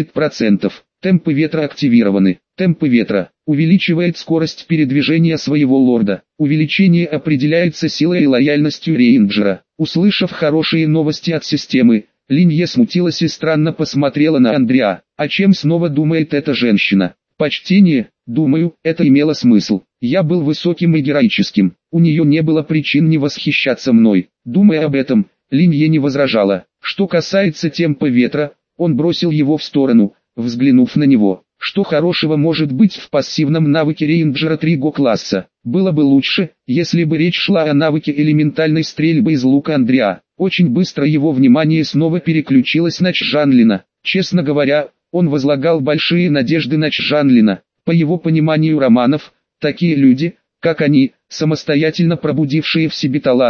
70%. Темпы ветра активированы. Темпы ветра увеличивает скорость передвижения своего лорда. Увеличение определяется силой и лояльностью рейнджера». Услышав хорошие новости от системы, Лин Е смутилась и странно посмотрела на Андреа. О чем снова думает эта женщина? Почтение, думаю, это имело смысл. Я был высоким и героическим. У нее не было причин не восхищаться мной. Думая об этом, Лин Е не возражала. Что касается темпа ветра, он бросил его в сторону, взглянув на него. Что хорошего может быть в пассивном навыке рейнджера 3 класса? Было бы лучше, если бы речь шла о навыке элементальной стрельбы из лука Андреа. Очень быстро его внимание снова переключилось на Чжанлина. Честно говоря, он возлагал большие надежды на Чжанлина. По его пониманию романов, такие люди, как они, самостоятельно пробудившие в себе таланты,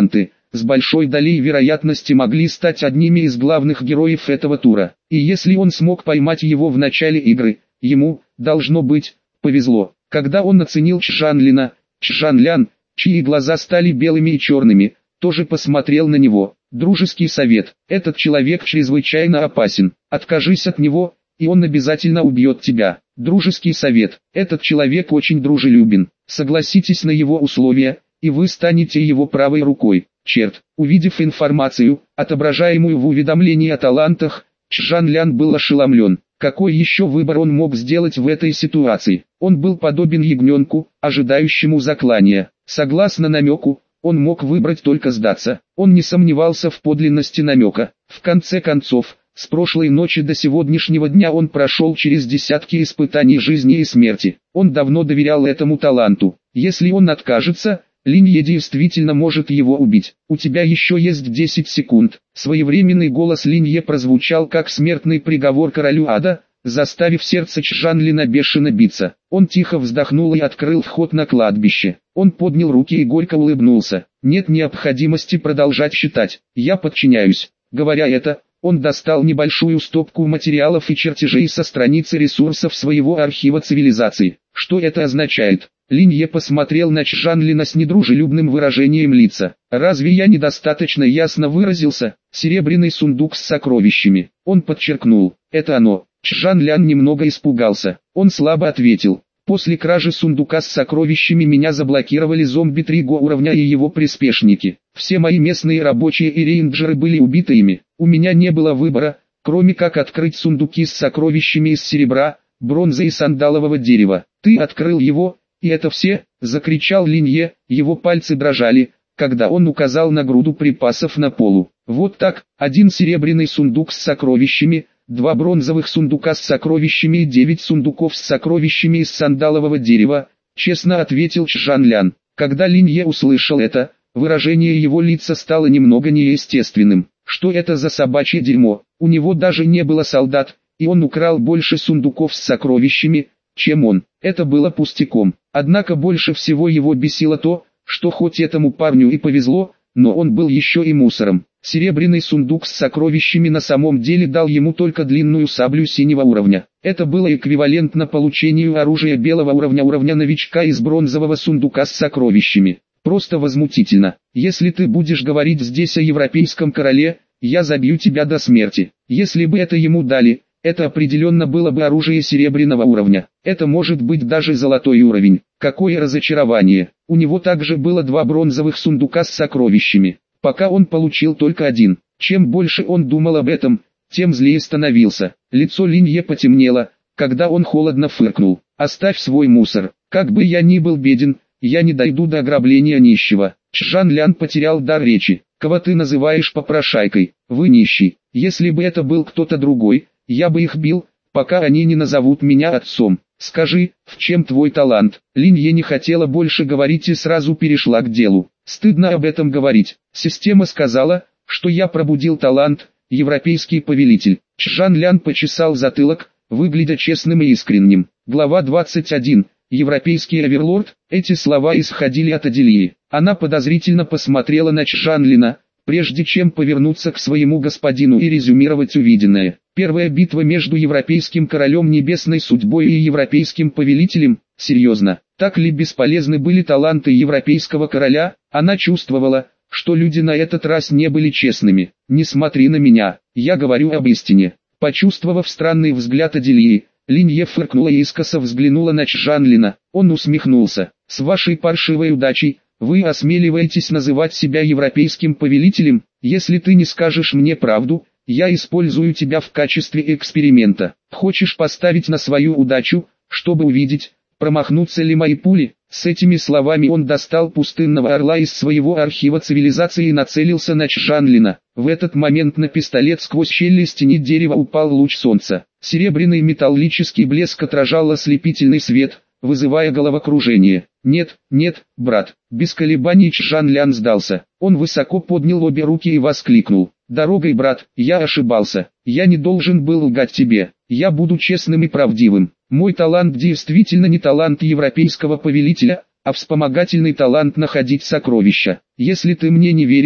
с большой долей вероятности могли стать одними из главных героев этого тура. И если он смог поймать его в начале игры, ему, должно быть, повезло. Когда он оценил Чжанлина, Чжанлян, чьи глаза стали белыми и черными, тоже посмотрел на него. Дружеский совет: этот человек чрезвычайно опасен, откажись от него, и он обязательно убьет тебя. Дружеский совет: этот человек очень дружелюбен, согласитесь на его условия, и вы станете его правой рукой. Черт, увидев информацию, отображаемую в уведомлении о талантах, Чжанлян был ошеломлен. Какой еще выбор он мог сделать в этой ситуации? Он был подобен ягненку, ожидающему заклания. Согласно намеку, он мог выбрать только сдаться. Он не сомневался в подлинности намека. В конце концов, с прошлой ночи до сегодняшнего дня он прошел через десятки испытаний жизни и смерти. Он давно доверял этому таланту. Если он откажется, Линье действительно может его убить. У тебя еще есть 10 секунд. Своевременный голос Линье прозвучал как смертный приговор королю ада, заставив сердце Чжанлина бешено биться. Он тихо вздохнул и открыл вход на кладбище. Он поднял руки и горько улыбнулся. Нет необходимости продолжать считать. Я подчиняюсь. Говоря это, он достал небольшую стопку материалов и чертежей со страницы ресурсов своего архива цивилизации. Что это означает? Линье посмотрел на Чжанлина с недружелюбным выражением лица. Разве я недостаточно ясно выразился? Серебряный сундук с сокровищами. Он подчеркнул. Это оно. Чжанлян немного испугался. Он слабо ответил. После кражи сундука с сокровищами меня заблокировали зомби 3 уровня и его приспешники. Все мои местные рабочие и рейнджеры были убиты ими. У меня не было выбора, кроме как открыть сундуки с сокровищами из серебра, бронзы и сандалового дерева. Ты открыл его, и это все, закричал Линье, его пальцы дрожали, когда он указал на груду припасов на полу. Вот так, 1 серебряный сундук с сокровищами, 2 бронзовых сундука с сокровищами и 9 сундуков с сокровищами из сандалового дерева, честно ответил Чжанлян. Когда Линье услышал это, выражение его лица стало немного неестественным. Что это за собачье дерьмо? У него даже не было солдат, и он украл больше сундуков с сокровищами, чем он. Это было пустяком. Однако больше всего его бесило то, что хоть этому парню и повезло, но он был еще и мусором. Серебряный сундук с сокровищами на самом деле дал ему только длинную саблю синего уровня. Это было эквивалентно получению оружия белого уровня новичка из бронзового сундука с сокровищами. Просто возмутительно. Если ты будешь говорить здесь о европейском короле, я забью тебя до смерти. Если бы это ему дали, это определенно было бы оружие серебряного уровня. Это может быть даже золотой уровень. Какое разочарование. У него также было 2 бронзовых сундука с сокровищами. Пока он получил только 1. Чем больше он думал об этом, тем злее становился. Лицо Линье потемнело, когда он холодно фыркнул. Оставь свой мусор. Как бы я ни был беден, я не дойду до ограбления нищего. Чжанлян потерял дар речи. Кого ты называешь попрошайкой? Вы нищий. Если бы это был кто-то другой, я бы их бил, пока они не назовут меня отцом. Скажи, в чем твой талант? Линье не хотела больше говорить и сразу перешла к делу. Стыдно об этом говорить. Система сказала, что я пробудил талант, европейский повелитель. Чжанлян почесал затылок, выглядя честным и искренним. Глава 21. Европейский оверлорд. Эти слова исходили от Аделии. Она подозрительно посмотрела на Чжанлина, прежде чем повернуться к своему господину и резюмировать увиденное. Первая битва между европейским королем небесной судьбой и европейским повелителем. Серьезно, так ли бесполезны были таланты европейского короля? Она чувствовала, что люди на этот раз не были честными. Не смотри на меня, я говорю об истине. Почувствовав странный взгляд Аделии, Линье фыркнула и искоса взглянула на Чжанлина. Он усмехнулся. С вашей паршивой удачей, вы осмеливаетесь называть себя европейским повелителем? Если ты не скажешь мне правду, я использую тебя в качестве эксперимента. Хочешь поставить на свою удачу, чтобы увидеть, промахнутся ли мои пули? С этими словами он достал пустынного орла из своего архива цивилизации и нацелился на Чжанлина. В этот момент на пистолет сквозь щели стени дерева упал луч солнца. Серебряный металлический блеск отражал ослепительный свет, вызывая головокружение. «Нет, нет, брат!» Без колебаний Чжанлян сдался. Он высоко поднял обе руки и воскликнул. «Дорогой, брат, я ошибался. Я не должен был лгать тебе. Я буду честным и правдивым. Мой талант действительно не талант европейского повелителя, а вспомогательный талант находить сокровища. Если ты мне не веришь,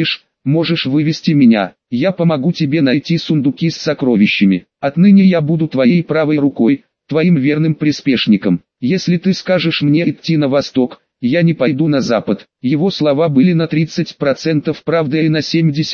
можешь вывести меня, я помогу тебе найти сундуки с сокровищами. Отныне я буду твоей правой рукой, твоим верным приспешником. Если ты скажешь мне идти на восток, я не пойду на запад». Его слова были на 30% правдой и на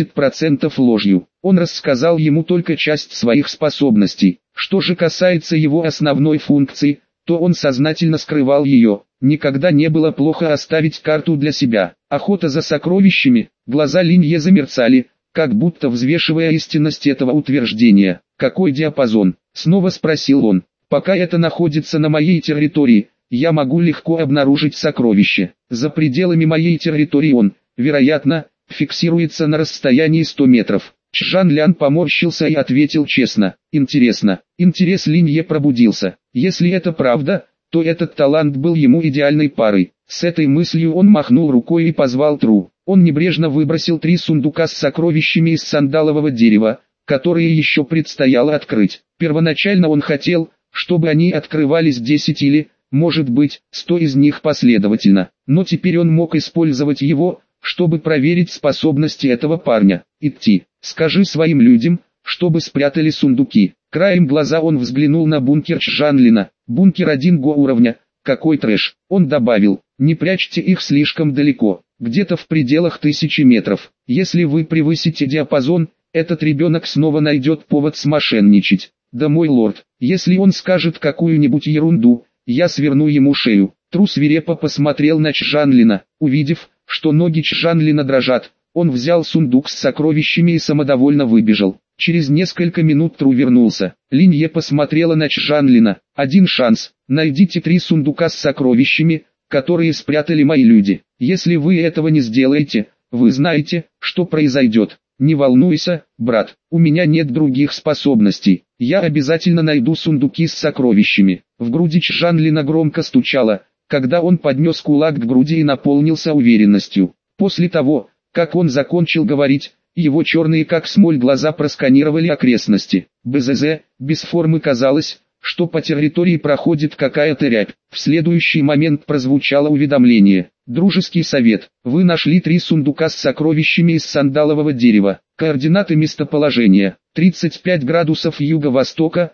70% ложью. Он рассказал ему только часть своих способностей. Что же касается его основной функции, то он сознательно скрывал ее. Никогда не было плохо оставить карту для себя. Охота за сокровищами, глаза Линье замерцали, как будто взвешивая истинность этого утверждения. «Какой диапазон?» — снова спросил он. «Пока это находится на моей территории, я могу легко обнаружить сокровище. За пределами моей территории он, вероятно, фиксируется на расстоянии 100 метров». Чжан Лян поморщился и ответил честно: «Интересно». Интерес Линье пробудился. Если это правда, то этот талант был ему идеальной парой. С этой мыслью он махнул рукой и позвал Тру. Он небрежно выбросил 3 сундука с сокровищами из сандалового дерева, которые еще предстояло открыть. Первоначально он хотел, чтобы они открывались 10 или, может быть, 100 из них последовательно. Но теперь он мог использовать его, чтобы проверить способности этого парня. «Идти. Скажи своим людям, чтобы спрятали сундуки». Краем глаза он взглянул на бункер Чжанлина. «Бункер 1 го уровня. Какой трэш». Он добавил: «Не прячьте их слишком далеко, где-то в пределах 1000 метров. Если вы превысите диапазон, этот ребенок снова найдет повод смошенничать. Да мой лорд, если он скажет какую-нибудь ерунду, я сверну ему шею». Тру свирепо посмотрел на Чжанлина. Увидев, что ноги Чжанлина дрожат, он взял сундук с сокровищами и самодовольно выбежал. Через несколько минут Тру вернулся. Линье посмотрела на Чжанлина. «Один шанс. Найдите 3 сундука с сокровищами, которые спрятали мои люди. Если вы этого не сделаете, вы знаете, что произойдет. Не волнуйся, брат, у меня нет других способностей. Я обязательно найду сундуки с сокровищами». В груди Чжанлина громко стучало, когда он поднес кулак к груди и наполнился уверенностью. После того, как он закончил говорить, его черные как смоль глаза просканировали окрестности. БЗЗ, без формы казалось, что по территории проходит какая-то рябь. В следующий момент прозвучало уведомление. «Дружеский совет. Вы нашли 3 сундука с сокровищами из сандалового дерева. Координаты местоположения: 35 градусов юго-востока,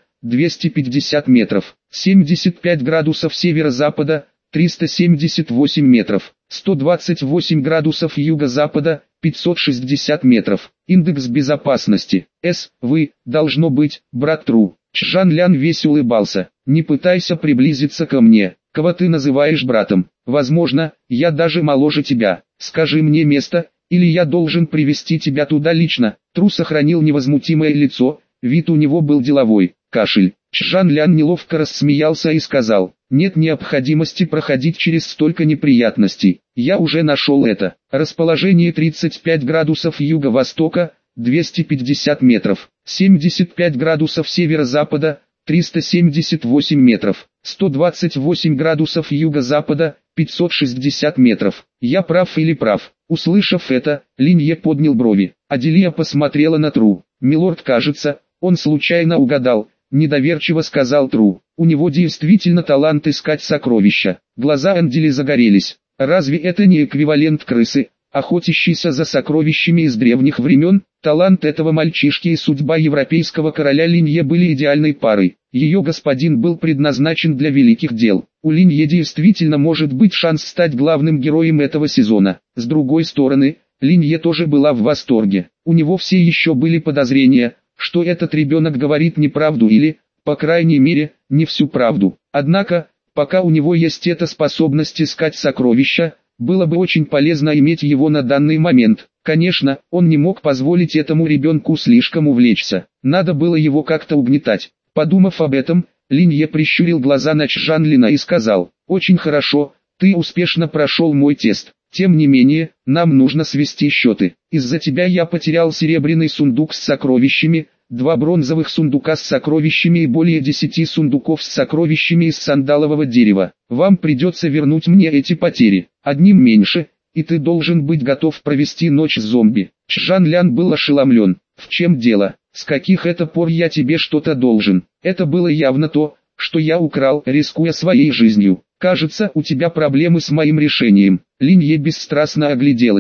250 метров. 75 градусов северо-запада, 378 метров. 128 градусов юго-запада, 560 метров. Индекс безопасности С. Вы, должно быть, брат Тру». Чжан Лян весь улыбался. «Не пытайся приблизиться ко мне. Кого ты называешь братом? Возможно, я даже моложе тебя. Скажи мне место, или я должен привести тебя туда лично». Тру сохранил невозмутимое лицо, вид у него был деловой. Кашель. Чжан Лян неловко рассмеялся и сказал: «Нет необходимости проходить через столько неприятностей. Я уже нашел это. Расположение: 35 градусов юго-востока, 250 метров. 75 градусов северо-запада, 378 метров. 128 градусов юго-запада, 560 метров. Я прав или прав?» Услышав это, Линье поднял брови. Аделия посмотрела на Тру. «Милорд, кажется, он случайно угадал», — недоверчиво сказал Тру. «У него действительно талант искать сокровища». Глаза Андели загорелись. «Разве это не эквивалент крысы, охотящейся за сокровищами из древних времен?» Талант этого мальчишки и судьба европейского короля Линье были идеальной парой. Ее господин был предназначен для великих дел. У Линье действительно может быть шанс стать главным героем этого сезона. С другой стороны, Линье тоже была в восторге. У него все еще были подозрения, что этот ребенок говорит неправду или, по крайней мере, не всю правду. Однако, пока у него есть эта способность искать сокровища, было бы очень полезно иметь его на данный момент. Конечно, он не мог позволить этому ребенку слишком увлечься. Надо было его как-то угнетать. Подумав об этом, Линье прищурил глаза на Чжанлина и сказал: «Очень хорошо, ты успешно прошел мой тест. Тем не менее, нам нужно свести счеты. Из-за тебя я потерял серебряный сундук с сокровищами, 2 бронзовых сундука с сокровищами и более 10 сундуков с сокровищами из сандалового дерева. Вам придется вернуть мне эти потери. Одним меньше, и ты должен быть готов провести ночь с зомби». Чжан Лян был ошеломлен. «В чем дело? С каких это пор я тебе что-то должен?» Это было явно то, что я украл, рискуя своей жизнью. «Кажется, у тебя проблемы с моим решением». Линье бесстрастно огляделась.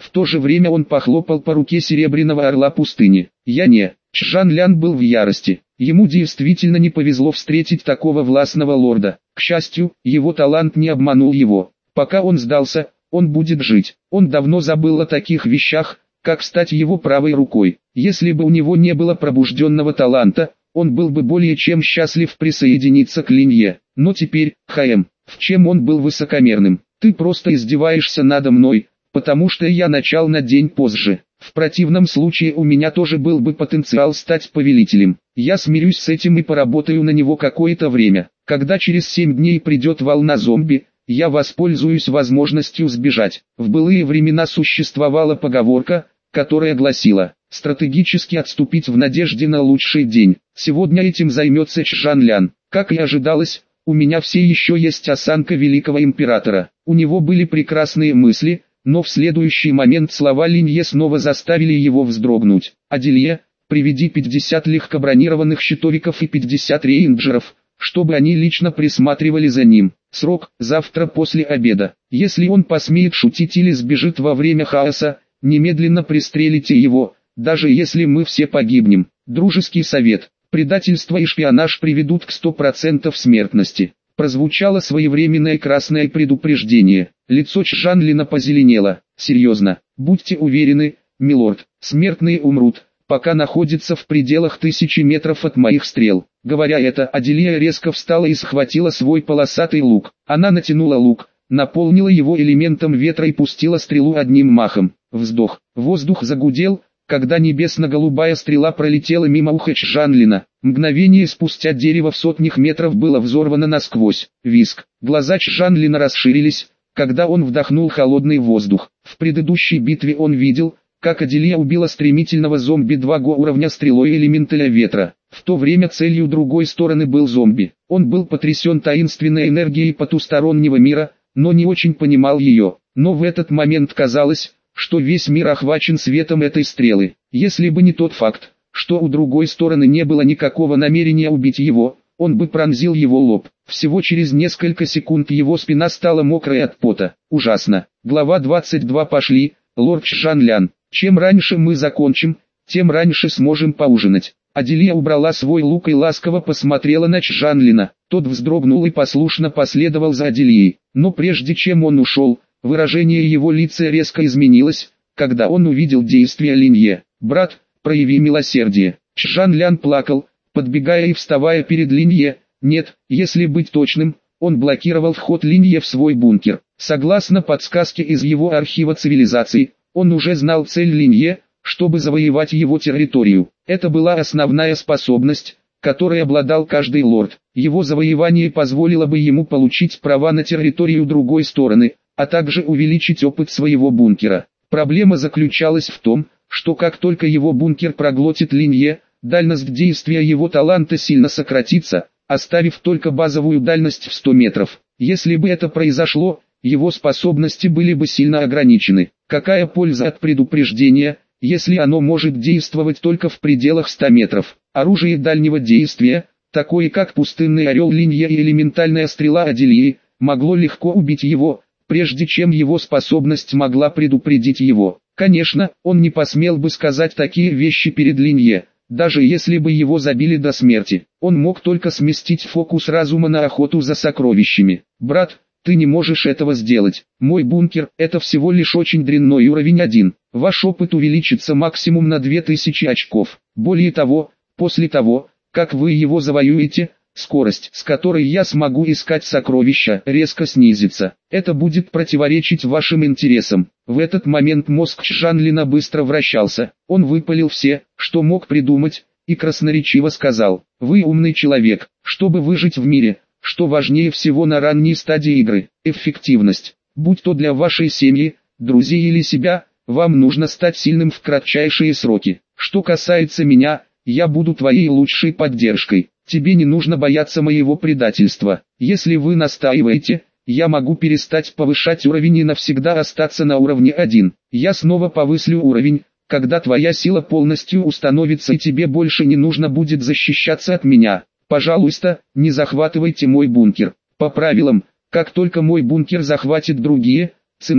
В то же время он похлопал по руке Серебряного Орла пустыни. «Я не». Чжан Лян был в ярости. Ему действительно не повезло встретить такого властного лорда. К счастью, его талант не обманул его. Пока он сдался, он будет жить. Он давно забыл о таких вещах, как стать его правой рукой. Если бы у него не было пробужденного таланта, он был бы более чем счастлив присоединиться к Линье. Но теперь, в чем он был высокомерным? Ты просто издеваешься надо мной, потому что я начал на день позже. В противном случае у меня тоже был бы потенциал стать повелителем. Я смирюсь с этим и поработаю на него какое-то время. Когда через 7 дней придет волна зомби, я воспользуюсь возможностью сбежать. В былые времена существовала поговорка, которая гласила: стратегически отступить в надежде на лучший день. Сегодня этим займется Чжан Лян. Как и ожидалось, у меня все еще есть осанка великого императора. У него были прекрасные мысли, но в следующий момент слова Линье снова заставили его вздрогнуть. «Аделье, приведи 50 легкобронированных щитовиков и 50 рейнджеров, чтобы они лично присматривали за ним. Срок – завтра после обеда. Если он посмеет шутить или сбежит во время хаоса, немедленно пристрелите его, даже если мы все погибнем. Дружеский совет. Предательство и шпионаж приведут к 100% смертности». Прозвучало своевременное красное предупреждение. Лицо Чжан Лина позеленело. «Серьезно, будьте уверены, милорд, смертные умрут, пока находятся в пределах 1000 метров от моих стрел». Говоря это, Аделия резко встала и схватила свой полосатый лук. Она натянула лук, наполнила его элементом ветра и пустила стрелу одним махом. Вздох. Воздух загудел, когда небесно-голубая стрела пролетела мимо уха Чжан Лина. Мгновение спустя дерево в сотнях метров было взорвано насквозь. Визг. Глаза Чжан Лина расширились, когда он вдохнул холодный воздух. В предыдущей битве он видел, как Аделия убила стремительного зомби 2 уровня стрелой элементаля ветра. В то время целью другой стороны был зомби. Он был потрясен таинственной энергией потустороннего мира, но не очень понимал ее. Но в этот момент казалось, что весь мир охвачен светом этой стрелы. Если бы не тот факт, что у другой стороны не было никакого намерения убить его, он бы пронзил его лоб. Всего через несколько секунд его спина стала мокрой от пота. Ужасно. Глава 22. Пошли, лорд Чжан Лян. Чем раньше мы закончим, тем раньше сможем поужинать. Аделия убрала свой лук и ласково посмотрела на Чжан Лина. Тот вздрогнул и послушно последовал за Аделией. Но прежде чем он ушел, выражение его лица резко изменилось, когда он увидел действия Линье. «Брат, прояви милосердие». Чжан Лян плакал, подбегая и вставая перед Линье. Нет, если быть точным, он блокировал вход Линье в свой бункер. Согласно подсказке из его архива цивилизаций, он уже знал цель Линье, чтобы завоевать его территорию. Это была основная способность, которой обладал каждый лорд. Его завоевание позволило бы ему получить права на территорию другой стороны, а также увеличить опыт своего бункера. Проблема заключалась в том, что как только его бункер проглотит Линье, дальность действия его таланта сильно сократится, оставив только базовую дальность в 100 метров. Если бы это произошло, его способности были бы сильно ограничены. Какая польза от предупреждения, если оно может действовать только в пределах 100 метров? Оружие дальнего действия, такое как пустынный орел Линье и элементальная стрела Аделии, могло легко убить его, прежде чем его способность могла предупредить его. Конечно, он не посмел бы сказать такие вещи перед Линье, даже если бы его забили до смерти. Он мог только сместить фокус разума на охоту за сокровищами. «Брат, ты не можешь этого сделать. Мой бункер – это всего лишь очень дрянной уровень 1. Ваш опыт увеличится максимум на 2000 очков. Более того, после того, как вы его завоюете, скорость, с которой я смогу искать сокровища, резко снизится. Это будет противоречить вашим интересам». В этот момент мозг Чжан Лина быстро вращался. Он выпалил все, что мог придумать, и красноречиво сказал: «Вы умный человек. Чтобы выжить в мире, что важнее всего на ранней стадии игры? Эффективность. Будь то для вашей семьи, друзей или себя, вам нужно стать сильным в кратчайшие сроки. Что касается меня, я буду твоей лучшей поддержкой. Тебе не нужно бояться моего предательства. Если вы настаиваете, я могу перестать повышать уровень и навсегда остаться на уровне 1. Я снова повыслю уровень, когда твоя сила полностью установится и тебе больше не нужно будет защищаться от меня. Пожалуйста, не захватывайте мой бункер. По правилам, как только мой бункер захватит другие, цена,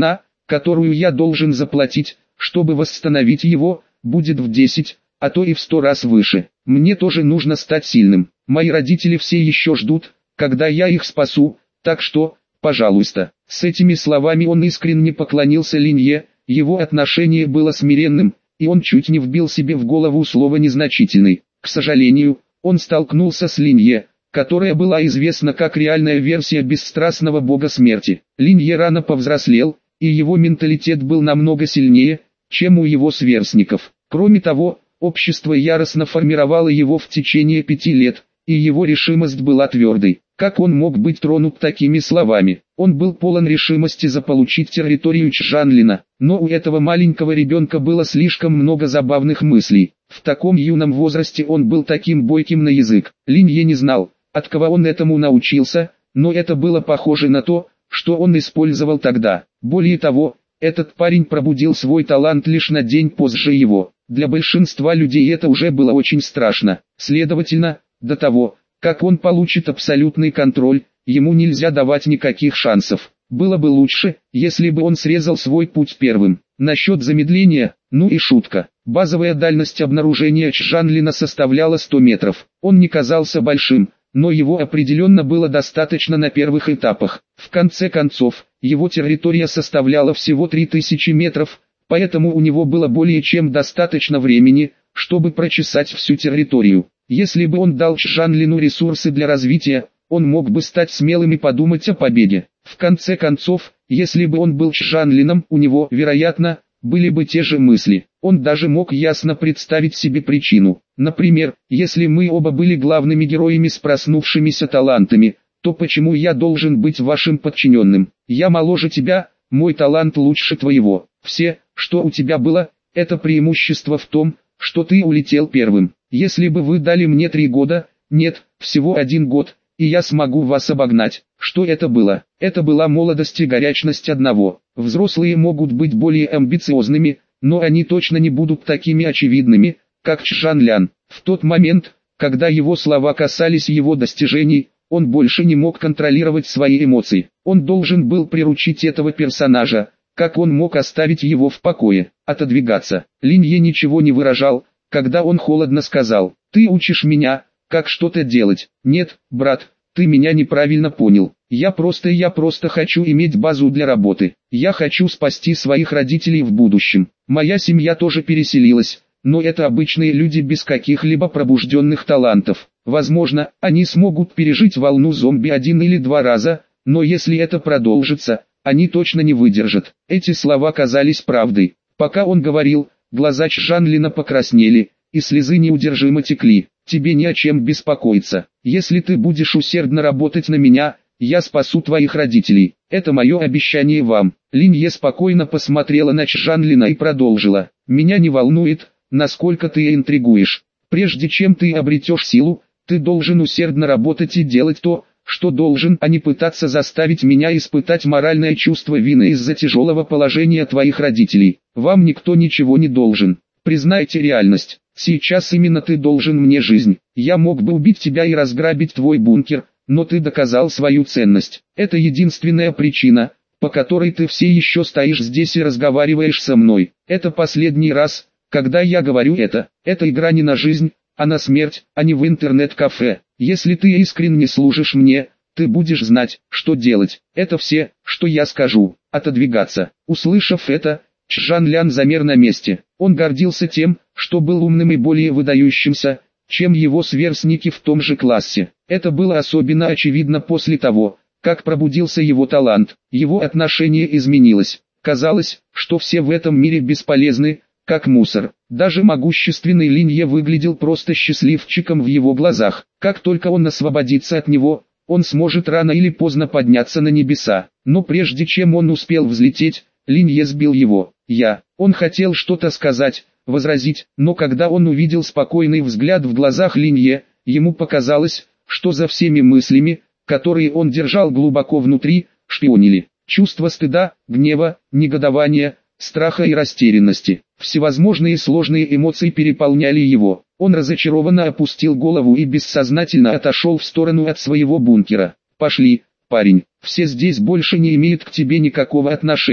которую я должен заплатить, чтобы восстановить его, будет в 10, а то и в 100 раз выше. Мне тоже нужно стать сильным. Мои родители все еще ждут, когда я их спасу, так что, пожалуйста». С этими словами он искренне поклонился Линье, его отношение было смиренным, и он чуть не вбил себе в голову слово «незначительный». К сожалению, он столкнулся с Линье, которая была известна как реальная версия бесстрастного бога смерти. Линье рано повзрослел, и его менталитет был намного сильнее, чем у его сверстников. Кроме того, общество яростно формировало его в течение 5 лет, и его решимость была твердой. Как он мог быть тронут такими словами? Он был полон решимости заполучить территорию Чжанлина, но у этого маленького ребенка было слишком много забавных мыслей. В таком юном возрасте он был таким бойким на язык. Линье не знал, от кого он этому научился, но это было похоже на то, что он использовал тогда. Более того, этот парень пробудил свой талант лишь на день позже его. Для большинства людей это уже было очень страшно. Следовательно, до того, как он получит абсолютный контроль, ему нельзя давать никаких шансов. Было бы лучше, если бы он срезал свой путь первым. Насчет замедления, ну и шутка. Базовая дальность обнаружения Чжанлина составляла 100 метров. Он не казался большим, но его определенно было достаточно на первых этапах. В конце концов, его территория составляла всего 3000 метров, поэтому у него было более чем достаточно времени, чтобы прочесать всю территорию. Если бы он дал Чжанлину ресурсы для развития, он мог бы стать смелым и подумать о победе. В конце концов, если бы он был Чжанлином, у него, вероятно, были бы те же мысли. Он даже мог ясно представить себе причину. Например, если мы оба были главными героями с проснувшимися талантами, то почему я должен быть вашим подчиненным? Я моложе тебя, мой талант лучше твоего. Все, что у тебя было, это преимущество в том, что ты улетел первым. Если бы вы дали мне 3 года, нет, всего 1 год, и я смогу вас обогнать. Что это было? Это была молодость и горячность одного. Взрослые могут быть более амбициозными, но они точно не будут такими очевидными, как Чжанлян. В тот момент, когда его слова касались его достижений, он больше не мог контролировать свои эмоции. Он должен был приручить этого персонажа. Как он мог оставить его в покое, отодвигаться? Линье ничего не выражал, когда он холодно сказал: «Ты учишь меня, как что-то делать». «Нет, брат, ты меня неправильно понял. Я просто хочу иметь базу для работы. Я хочу спасти своих родителей в будущем. Моя семья тоже переселилась, но это обычные люди без каких-либо пробужденных талантов. Возможно, они смогут пережить волну зомби 1 или 2 раза, но если это продолжится, они точно не выдержат». Эти слова казались правдой. Пока он говорил, глаза Чжанлина покраснели, и слезы неудержимо текли. «Тебе не о чем беспокоиться. Если ты будешь усердно работать на меня, я спасу твоих родителей. Это мое обещание вам». Линье спокойно посмотрела на Чжанлина и продолжила: «Меня не волнует, насколько ты интригуешь. Прежде чем ты обретешь силу, ты должен усердно работать и делать то, что должен, а не пытаться заставить меня испытать моральное чувство вины из-за тяжелого положения твоих родителей. Вам никто ничего не должен. Признайте реальность. Сейчас именно ты должен мне жизнь. Я мог бы убить тебя и разграбить твой бункер, но ты доказал свою ценность. Это единственная причина, по которой ты все еще стоишь здесь и разговариваешь со мной. Это последний раз, когда я говорю это. Эта игра не на жизнь, а на смерть, а не в интернет-кафе. Если ты искренне служишь мне, ты будешь знать, что делать. Это все, что я скажу. Отодвигаться». Услышав это, Чжанлян замер на месте. Он гордился тем, что был умным и более выдающимся, чем его сверстники в том же классе. Это было особенно очевидно после того, как пробудился его талант. Его отношение изменилось. Казалось, что все в этом мире бесполезны, как мусор. Даже могущественный Линье выглядел просто счастливчиком в его глазах. Как только он освободится от него, он сможет рано или поздно подняться на небеса. Но прежде чем он успел взлететь, Линье сбил его. Он хотел что-то сказать, возразить, но когда он увидел спокойный взгляд в глазах Линье, ему показалось, что за всеми мыслями, которые он держал глубоко внутри, шпионили. Чувство стыда, гнева, негодования, страха и растерянности. Всевозможные сложные эмоции переполняли его. Он разочарованно опустил голову и бессознательно отошел в сторону от своего бункера. «Пошли, парень, все здесь больше не имеют к тебе никакого отношения».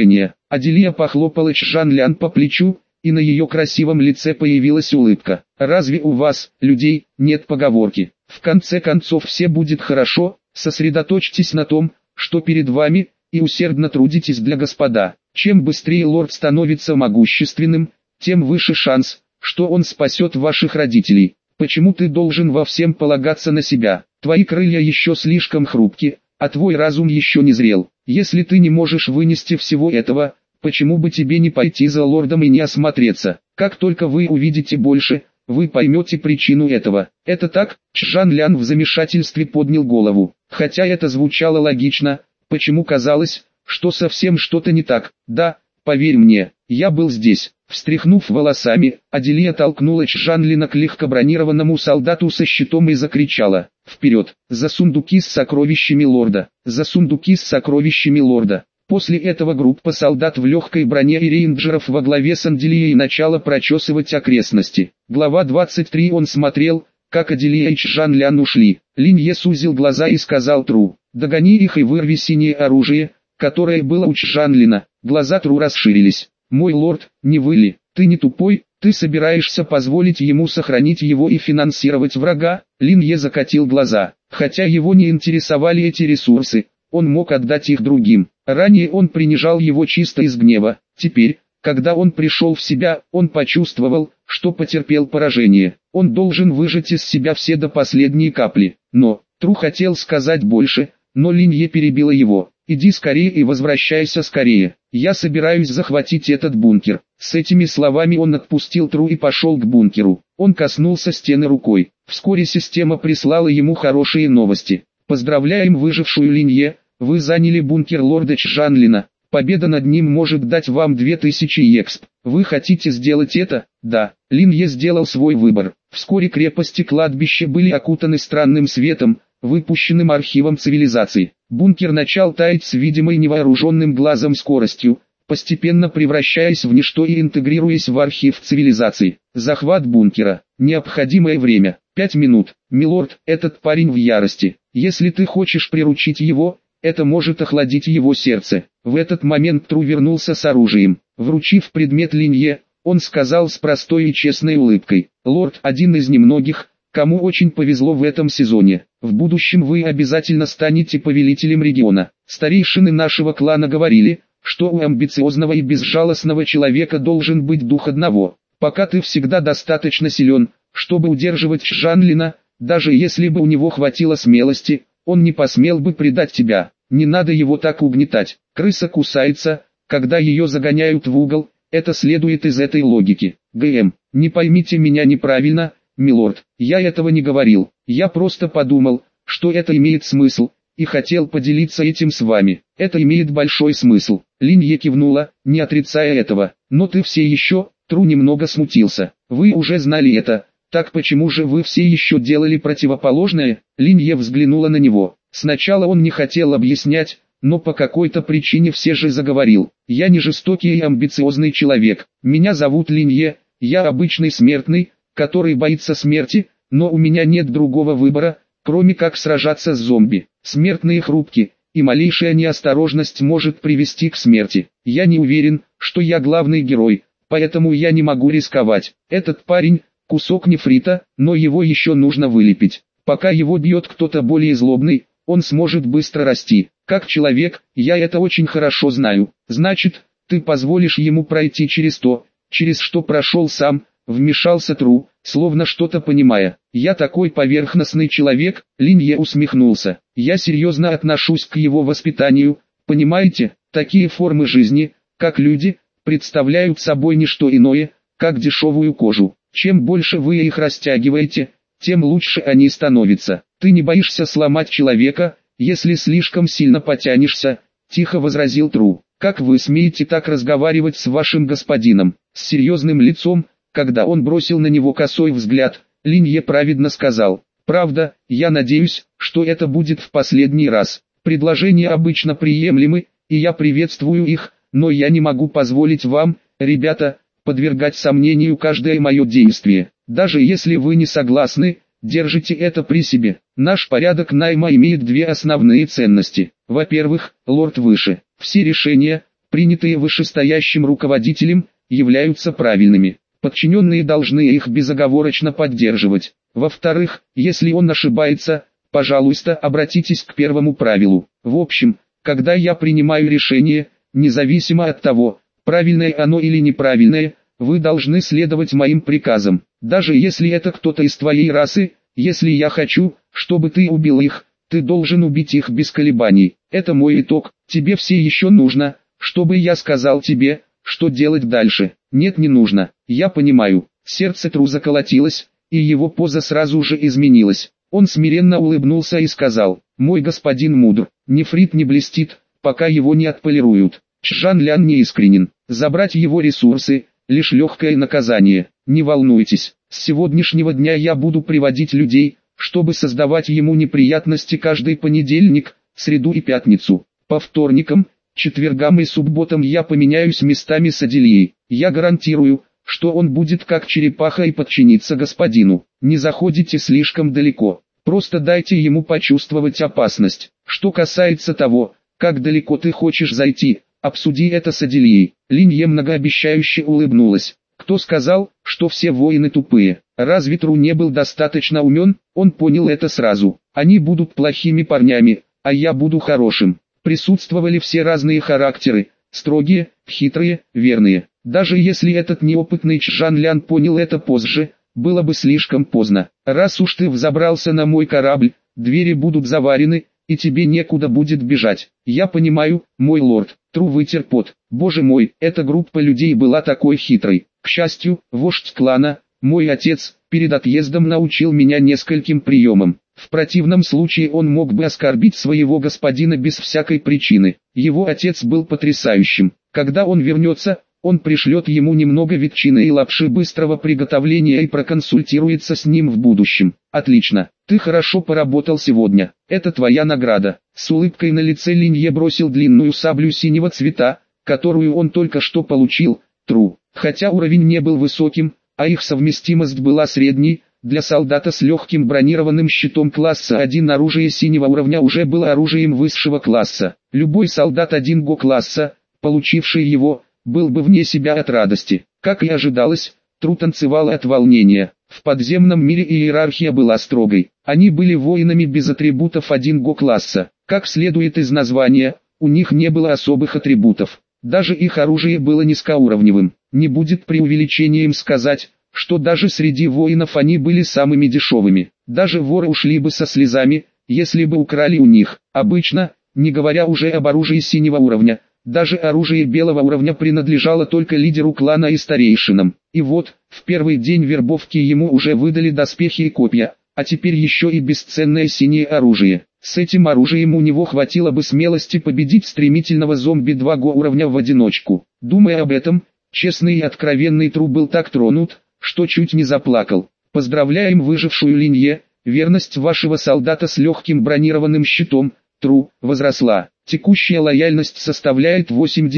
Аделия похлопала Чжан-Лян по плечу, и на ее красивом лице появилась улыбка. «Разве у вас, людей, нет поговорки? В конце концов все будет хорошо, сосредоточьтесь на том, что перед вами, и усердно трудитесь для господа. Чем быстрее лорд становится могущественным, тем выше шанс, что он спасет ваших родителей. Почему ты должен во всем полагаться на себя? Твои крылья еще слишком хрупки, а твой разум еще не зрел. Если ты не можешь вынести всего этого, почему бы тебе не пойти за лордом и не осмотреться? Как только вы увидите больше, вы поймете причину этого». «Это так?» Чжан-Лян в замешательстве поднял голову. Хотя это звучало логично, почему казалось, что совсем что-то не так? «Да, поверь мне, я был здесь». Встряхнув волосами, Аделия толкнула Чжан-Лина к легкобронированному солдату со щитом и закричала: «Вперед! За сундуки с сокровищами лорда! За сундуки с сокровищами лорда!» После этого группа солдат в легкой броне и рейнджеров во главе с Аделией начала прочесывать окрестности. Глава 23. Он смотрел, как Аделия и Чжан-Лян ушли. Линье сузил глаза и сказал Тру: «Догони их и вырви синее оружие, которое было у Чжан-Лина». Глаза Тру расширились. «Мой лорд, не вы ли? Ты не тупой? Ты собираешься позволить ему сохранить его и финансировать врага?» Линье закатил глаза. Хотя его не интересовали эти ресурсы, он мог отдать их другим. Ранее он принижал его чисто из гнева. Теперь, когда он пришел в себя, он почувствовал, что потерпел поражение. Он должен выжать из себя все до последней капли. Но, Тру хотел сказать больше, но Линье перебила его. «Иди скорее и возвращайся скорее. Я собираюсь захватить этот бункер». С этими словами он отпустил Тру и пошел к бункеру. Он коснулся стены рукой. Вскоре система прислала ему хорошие новости. «Поздравляем выжившую Линье, вы заняли бункер лорда Чжан-Лина. Победа над ним может дать вам 2000 эксп. Вы хотите сделать это?» «Да». Линье сделал свой выбор. Вскоре крепости кладбища были окутаны странным светом, выпущенным архивом цивилизации. Бункер начал таять с видимой невооруженным глазом скоростью, постепенно превращаясь в ничто и интегрируясь в архив цивилизации. Захват бункера. Необходимое время. 5 минут. «Милорд, этот парень в ярости. Если ты хочешь приручить его, это может охладить его сердце». В этот момент Тру вернулся с оружием. Вручив предмет Линье, он сказал с простой и честной улыбкой: «Лорд, один из немногих, кому очень повезло в этом сезоне. В будущем вы обязательно станете повелителем региона. Старейшины нашего клана говорили, что у амбициозного и безжалостного человека должен быть дух одного. Пока ты всегда достаточно силен, чтобы удерживать Чжан-Лина, даже если бы у него хватило смелости, он не посмел бы предать тебя. Не надо его так угнетать. Крыса кусается, когда ее загоняют в угол, это следует из этой логики. ГМ, не поймите меня неправильно, милорд, я этого не говорил. Я просто подумал, что это имеет смысл, и хотел поделиться этим с вами. Это имеет большой смысл». Линье кивнула, не отрицая этого. «Но ты все еще...» Тру немного смутился. «Вы уже знали это, так почему же вы все еще делали противоположное?» Линье взглянула на него. Сначала он не хотел объяснять, но по какой-то причине все же заговорил. «Я не жестокий и амбициозный человек. Меня зовут Линье, я обычный смертный, который боится смерти, но у меня нет другого выбора, кроме как сражаться с зомби. Смертные хрупки, и малейшая неосторожность может привести к смерти. Я не уверен, что я главный герой, поэтому я не могу рисковать. Этот парень – кусок нефрита, но его еще нужно вылепить. Пока его бьет кто-то более злобный, он сможет быстро расти. Как человек, я это очень хорошо знаю. Значит, ты позволишь ему пройти через то, через что прошел сам», вмешался Тру, словно что-то понимая. «Я такой поверхностный человек», Линье усмехнулся. «Я серьезно отношусь к его воспитанию, понимаете, такие формы жизни, как люди, представляют собой не что иное, как дешевую кожу. Чем больше вы их растягиваете, тем лучше они становятся. Ты не боишься сломать человека, если слишком сильно потянешься», тихо возразил Тру. «Как вы смеете так разговаривать с вашим господином?» С серьезным лицом, когда он бросил на него косой взгляд, Линье праведно сказал: «Правда, я надеюсь, что это будет в последний раз. Предложения обычно приемлемы, и я приветствую их, но я не могу позволить вам, ребята, подвергать сомнению каждое мое действие. Даже если вы не согласны, держите это при себе. Наш порядок найма имеет две основные ценности. Во-первых, лорд выше. Все решения, принятые вышестоящим руководителем, являются правильными. Подчиненные должны их безоговорочно поддерживать. Во-вторых, если он ошибается, пожалуйста, обратитесь к первому правилу. В общем, когда я принимаю решение, независимо от того, правильное оно или неправильное, вы должны следовать моим приказам. Даже если это кто-то из твоей расы, если я хочу, чтобы ты убил их, ты должен убить их без колебаний. Это мой итог. Тебе все еще нужно, чтобы я сказал тебе, что делать дальше. Нет, не нужно. Я понимаю. Сердце Тру заколотилось, и его поза сразу же изменилась. Он смиренно улыбнулся и сказал: «Мой господин мудр, нефрит не блестит, пока его не отполируют. Чжан Лян не искренен. Забрать его ресурсы – лишь легкое наказание. Не волнуйтесь, с сегодняшнего дня я буду приводить людей, чтобы создавать ему неприятности каждый понедельник, среду и пятницу. По вторникам, четвергам и субботам я поменяюсь местами с Аделией. Я гарантирую, что он будет как черепаха и подчинится господину. Не заходите слишком далеко, просто дайте ему почувствовать опасность. Что касается того, как далеко ты хочешь зайти, обсуди это с Аделией». Линье многообещающе улыбнулась. Кто сказал, что все воины тупые? Разве Тру не был достаточно умен? Он понял это сразу. Они будут плохими парнями, а я буду хорошим. Присутствовали все разные характеры, строгие, хитрые, верные. Даже если этот неопытный Чжан Лян понял это позже, было бы слишком поздно. Раз уж ты взобрался на мой корабль, двери будут заварены, и тебе некуда будет бежать. Я понимаю, мой лорд. Тру вытер пот. Боже мой, эта группа людей была такой хитрой. К счастью, вождь клана, мой отец, перед отъездом научил меня нескольким приемам. В противном случае он мог бы оскорбить своего господина без всякой причины. Его отец был потрясающим. Когда он вернется, он пришлет ему немного ветчины и лапши быстрого приготовления и проконсультируется с ним в будущем. Отлично, ты хорошо поработал сегодня. Это твоя награда. С улыбкой на лице Линье бросил длинную саблю синего цвета, которую он только что получил. Тру. Хотя уровень не был высоким, а их совместимость была средней, для солдата с легким бронированным щитом класса 1 оружие синего уровня уже было оружием высшего класса. Любой солдат 1 го-класса, получивший его, был бы вне себя от радости. Как и ожидалось, Тру танцевала от волнения. В подземном мире иерархия была строгой. Они были воинами без атрибутов 1 го-класса. Как следует из названия, у них не было особых атрибутов. Даже их оружие было низкоуровневым. Не будет преувеличением сказать, что даже среди воинов они были самыми дешевыми. Даже воры ушли бы со слезами, если бы украли у них. Обычно, не говоря уже об оружии синего уровня, даже оружие белого уровня принадлежало только лидеру клана и старейшинам. И вот, в первый день вербовки ему уже выдали доспехи и копья, а теперь еще и бесценное синее оружие. С этим оружием у него хватило бы смелости победить стремительного зомби 2 го уровня в одиночку. Думая об этом, честный и откровенный Тру был так тронут, что чуть не заплакал. Поздравляем выжившую Линье, верность вашего солдата с легким бронированным щитом, Тру, возросла. Текущая лояльность составляет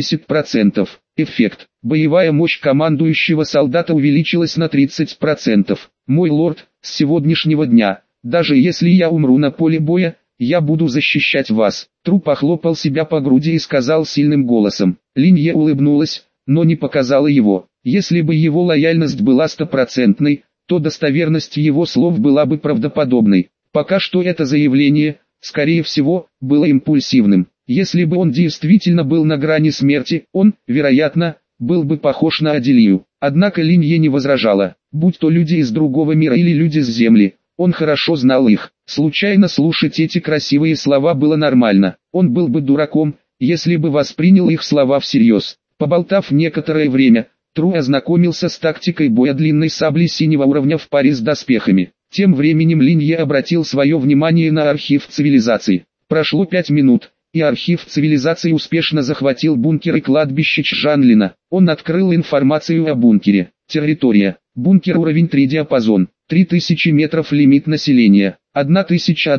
80%. Эффект. Боевая мощь командующего солдата увеличилась на 30%. Мой лорд, с сегодняшнего дня, даже если я умру на поле боя, я буду защищать вас. Тру похлопал себя по груди и сказал сильным голосом. Линье улыбнулась, но не показала его. Если бы его лояльность была 100%, то достоверность его слов была бы правдоподобной. Пока что это заявление, скорее всего, было импульсивным. Если бы он действительно был на грани смерти, он, вероятно, был бы похож на Аделию. Однако Линье не возражала. Будь то люди из другого мира или люди с Земли, он хорошо знал их. Случайно слушать эти красивые слова было нормально. Он был бы дураком, если бы воспринял их слова всерьез. Поболтав некоторое время, Тру ознакомился с тактикой боя длинной сабли синего уровня в паре с доспехами. Тем временем Линье обратил свое внимание на архив цивилизации. Прошло 5 минут, и архив цивилизации успешно захватил бункер и кладбище Чжанлина. Он открыл информацию о бункере. Территория. Бункер уровень 3 диапазон. 3000 метров лимит населения. 1000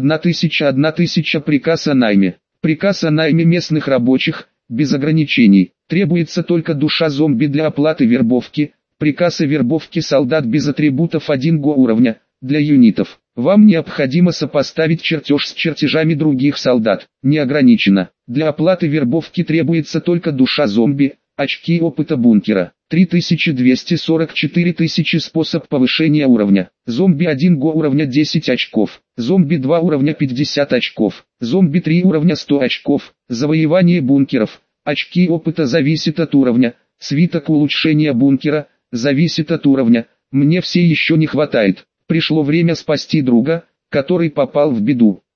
приказ о найме. Приказ о найме местных рабочих, без ограничений. Требуется только душа зомби для оплаты вербовки. Приказ о вербовке солдат без атрибутов 1 го уровня, для юнитов. Вам необходимо сопоставить чертеж с чертежами других солдат. Не ограничено. Для оплаты вербовки требуется только душа зомби, очки опыта бункера. 3244 тысячи. Способ повышения уровня. Зомби 1 го уровня 10 очков. Зомби 2 уровня 50 очков. Зомби 3 уровня 100 очков. Завоевание бункеров. Очки опыта зависит от уровня. Свиток улучшения бункера зависит от уровня. Мне все еще не хватает. Пришло время спасти друга, который попал в беду.